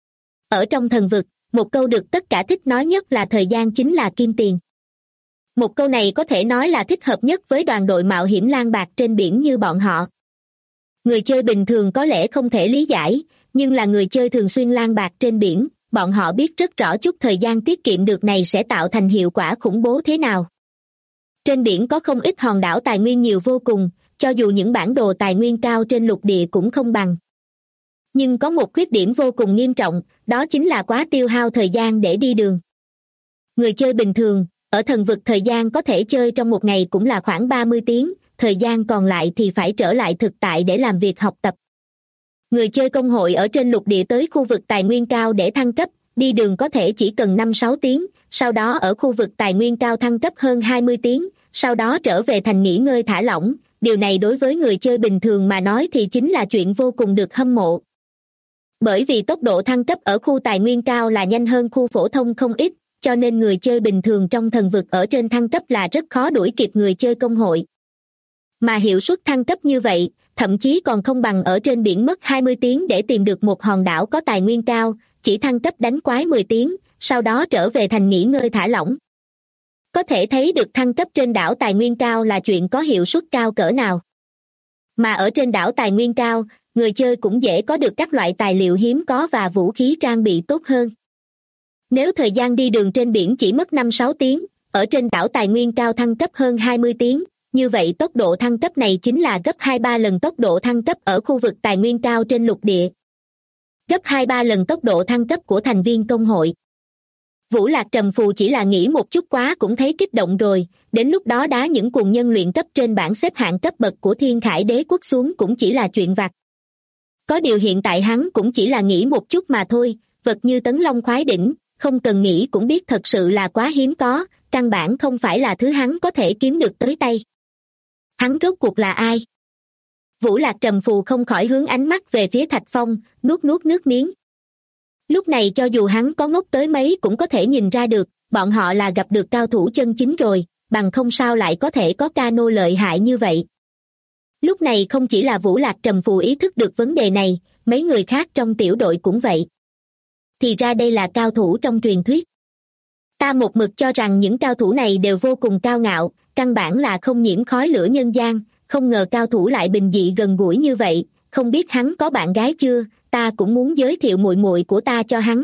Ở trong thần vực, một câu được tất cả thích nói nhất là thời gian chính là kim tiền. Một câu này có thể nói là thích hợp nhất với đoàn đội mạo hiểm lang bạc trên biển như bọn họ. Người chơi bình thường có lẽ không thể lý giải, nhưng là người chơi thường xuyên lang bạc trên biển, bọn họ biết rất rõ chút thời gian tiết kiệm được này sẽ tạo thành hiệu quả khủng bố thế nào. Trên biển có không ít hòn đảo tài nguyên nhiều vô cùng, cho dù những bản đồ tài nguyên cao trên lục địa cũng không bằng. Nhưng có một khuyết điểm vô cùng nghiêm trọng, đó chính là quá tiêu hao thời gian để đi đường. Người chơi bình thường, ở thần vực thời gian có thể chơi trong một ngày cũng là khoảng 30 tiếng, thời gian còn lại thì phải trở lại thực tại để làm việc học tập. Người chơi công hội ở trên lục địa tới khu vực tài nguyên cao để thăng cấp, đi đường có thể chỉ cần 5-6 tiếng, sau đó ở khu vực tài nguyên cao thăng cấp hơn 20 tiếng, sau đó trở về thành nghỉ ngơi thả lỏng. Điều này đối với người chơi bình thường mà nói thì chính là chuyện vô cùng được hâm mộ. Bởi vì tốc độ thăng cấp ở khu tài nguyên cao là nhanh hơn khu phổ thông không ít, cho nên người chơi bình thường trong thần vực ở trên thăng cấp là rất khó đuổi kịp người chơi công hội. Mà hiệu suất thăng cấp như vậy, thậm chí còn không bằng ở trên biển mất 20 tiếng để tìm được một hòn đảo có tài nguyên cao, chỉ thăng cấp đánh quái 10 tiếng, sau đó trở về thành nghỉ ngơi thả lỏng. Có thể thấy được thăng cấp trên đảo tài nguyên cao là chuyện có hiệu suất cao cỡ nào. Mà ở trên đảo tài nguyên cao, người chơi cũng dễ có được các loại tài liệu hiếm có và vũ khí trang bị tốt hơn. Nếu thời gian đi đường trên biển chỉ mất 5-6 tiếng, ở trên đảo tài nguyên cao thăng cấp hơn 20 tiếng, như vậy tốc độ thăng cấp này chính là gấp 2-3 lần tốc độ thăng cấp ở khu vực tài nguyên cao trên lục địa. Gấp 2-3 lần tốc độ thăng cấp của thành viên công hội. Vũ Lạc Trầm Phù chỉ là nghĩ một chút quá cũng thấy kích động rồi, đến lúc đó đá những cuồng nhân luyện cấp trên bảng xếp hạng cấp bậc của Thiên Khải Đế Quốc xuống cũng chỉ là chuyện vặt. Có điều hiện tại hắn cũng chỉ là nghĩ một chút mà thôi, vật như Tấn Long Khoái Đỉnh, không cần nghĩ cũng biết thật sự là quá hiếm có, căn bản không phải là thứ hắn có thể kiếm được tới tay. Hắn rốt cuộc là ai? Vũ Lạc Trầm Phù không khỏi hướng ánh mắt về phía Thạch Phong, nuốt nước miếng. Lúc này cho dù hắn có ngốc tới mấy cũng có thể nhìn ra được, bọn họ là gặp được cao thủ chân chính rồi, bằng không sao lại có thể có cano lợi hại như vậy. Lúc này không chỉ là Vũ Lạc Trầm Phù ý thức được vấn đề này, mấy người khác trong tiểu đội cũng vậy. Thì ra đây là cao thủ trong truyền thuyết. Ta một mực cho rằng những cao thủ này đều vô cùng cao ngạo, căn bản là không nhiễm khói lửa nhân gian, không ngờ cao thủ lại bình dị gần gũi như vậy, không biết hắn có bạn gái chưa, ta cũng muốn giới thiệu muội muội của ta cho hắn.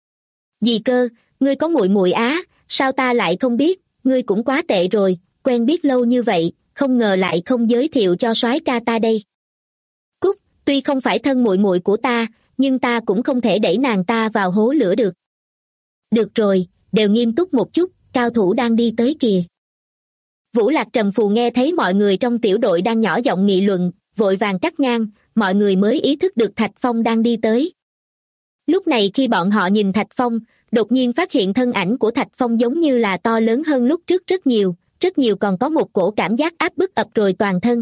Gì cơ, ngươi có muội muội á, sao ta lại không biết, ngươi cũng quá tệ rồi, quen biết lâu như vậy, không ngờ lại không giới thiệu cho soái ca ta đây. Cúc, tuy không phải thân muội muội của ta, nhưng ta cũng không thể đẩy nàng ta vào hố lửa được. Được rồi, đều nghiêm túc một chút, cao thủ đang đi tới kìa. Vũ Lạc Trầm Phù nghe thấy mọi người trong tiểu đội đang nhỏ giọng nghị luận, vội vàng cắt ngang, mọi người mới ý thức được Thạch Phong đang đi tới. Lúc này khi bọn họ nhìn Thạch Phong, đột nhiên phát hiện thân ảnh của Thạch Phong giống như là to lớn hơn lúc trước rất nhiều còn có một cổ cảm giác áp bức ập rồi toàn thân.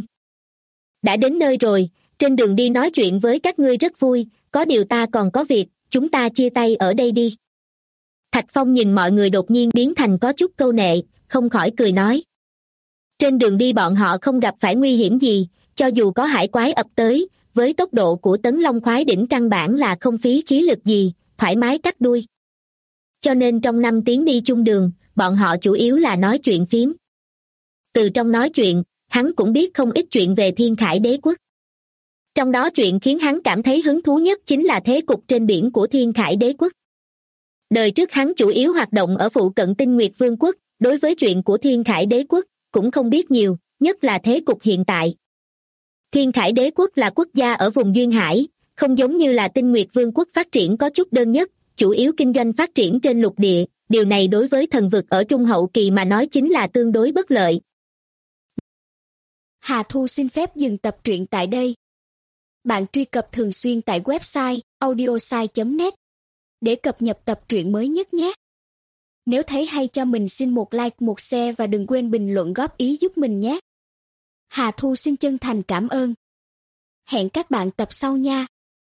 Đã đến nơi rồi, trên đường đi nói chuyện với các ngươi rất vui, có điều ta còn có việc, chúng ta chia tay ở đây đi. Thạch Phong nhìn mọi người đột nhiên biến thành có chút câu nệ, không khỏi cười nói. Trên đường đi bọn họ không gặp phải nguy hiểm gì, cho dù có hải quái ập tới, với tốc độ của Tấn Long Khoái Đỉnh căn bản là không phí khí lực gì, thoải mái cắt đuôi. Cho nên trong 5 tiếng đi chung đường, bọn họ chủ yếu là nói chuyện phiếm. Từ trong nói chuyện, hắn cũng biết không ít chuyện về Thiên Khải Đế Quốc. Trong đó chuyện khiến hắn cảm thấy hứng thú nhất chính là thế cục trên biển của Thiên Khải Đế Quốc. Đời trước hắn chủ yếu hoạt động ở phụ cận Tinh Nguyệt Vương quốc, đối với chuyện của Thiên Khải Đế Quốc cũng không biết nhiều, nhất là thế cục hiện tại. Thiên Khải Đế Quốc là quốc gia ở vùng duyên hải, không giống như là Tinh Nguyệt Vương quốc phát triển có chút đơn nhất, chủ yếu kinh doanh phát triển trên lục địa, điều này đối với thần vực ở trung hậu kỳ mà nói chính là tương đối bất lợi. Hà Thu xin phép dừng tập truyện tại đây. Bạn truy cập thường xuyên tại website audiosai.net để cập nhật tập truyện mới nhất nhé. Nếu thấy hay cho mình xin một like, một share và đừng quên bình luận góp ý giúp mình nhé. Hà Thu xin chân thành cảm ơn. Hẹn các bạn tập sau nha.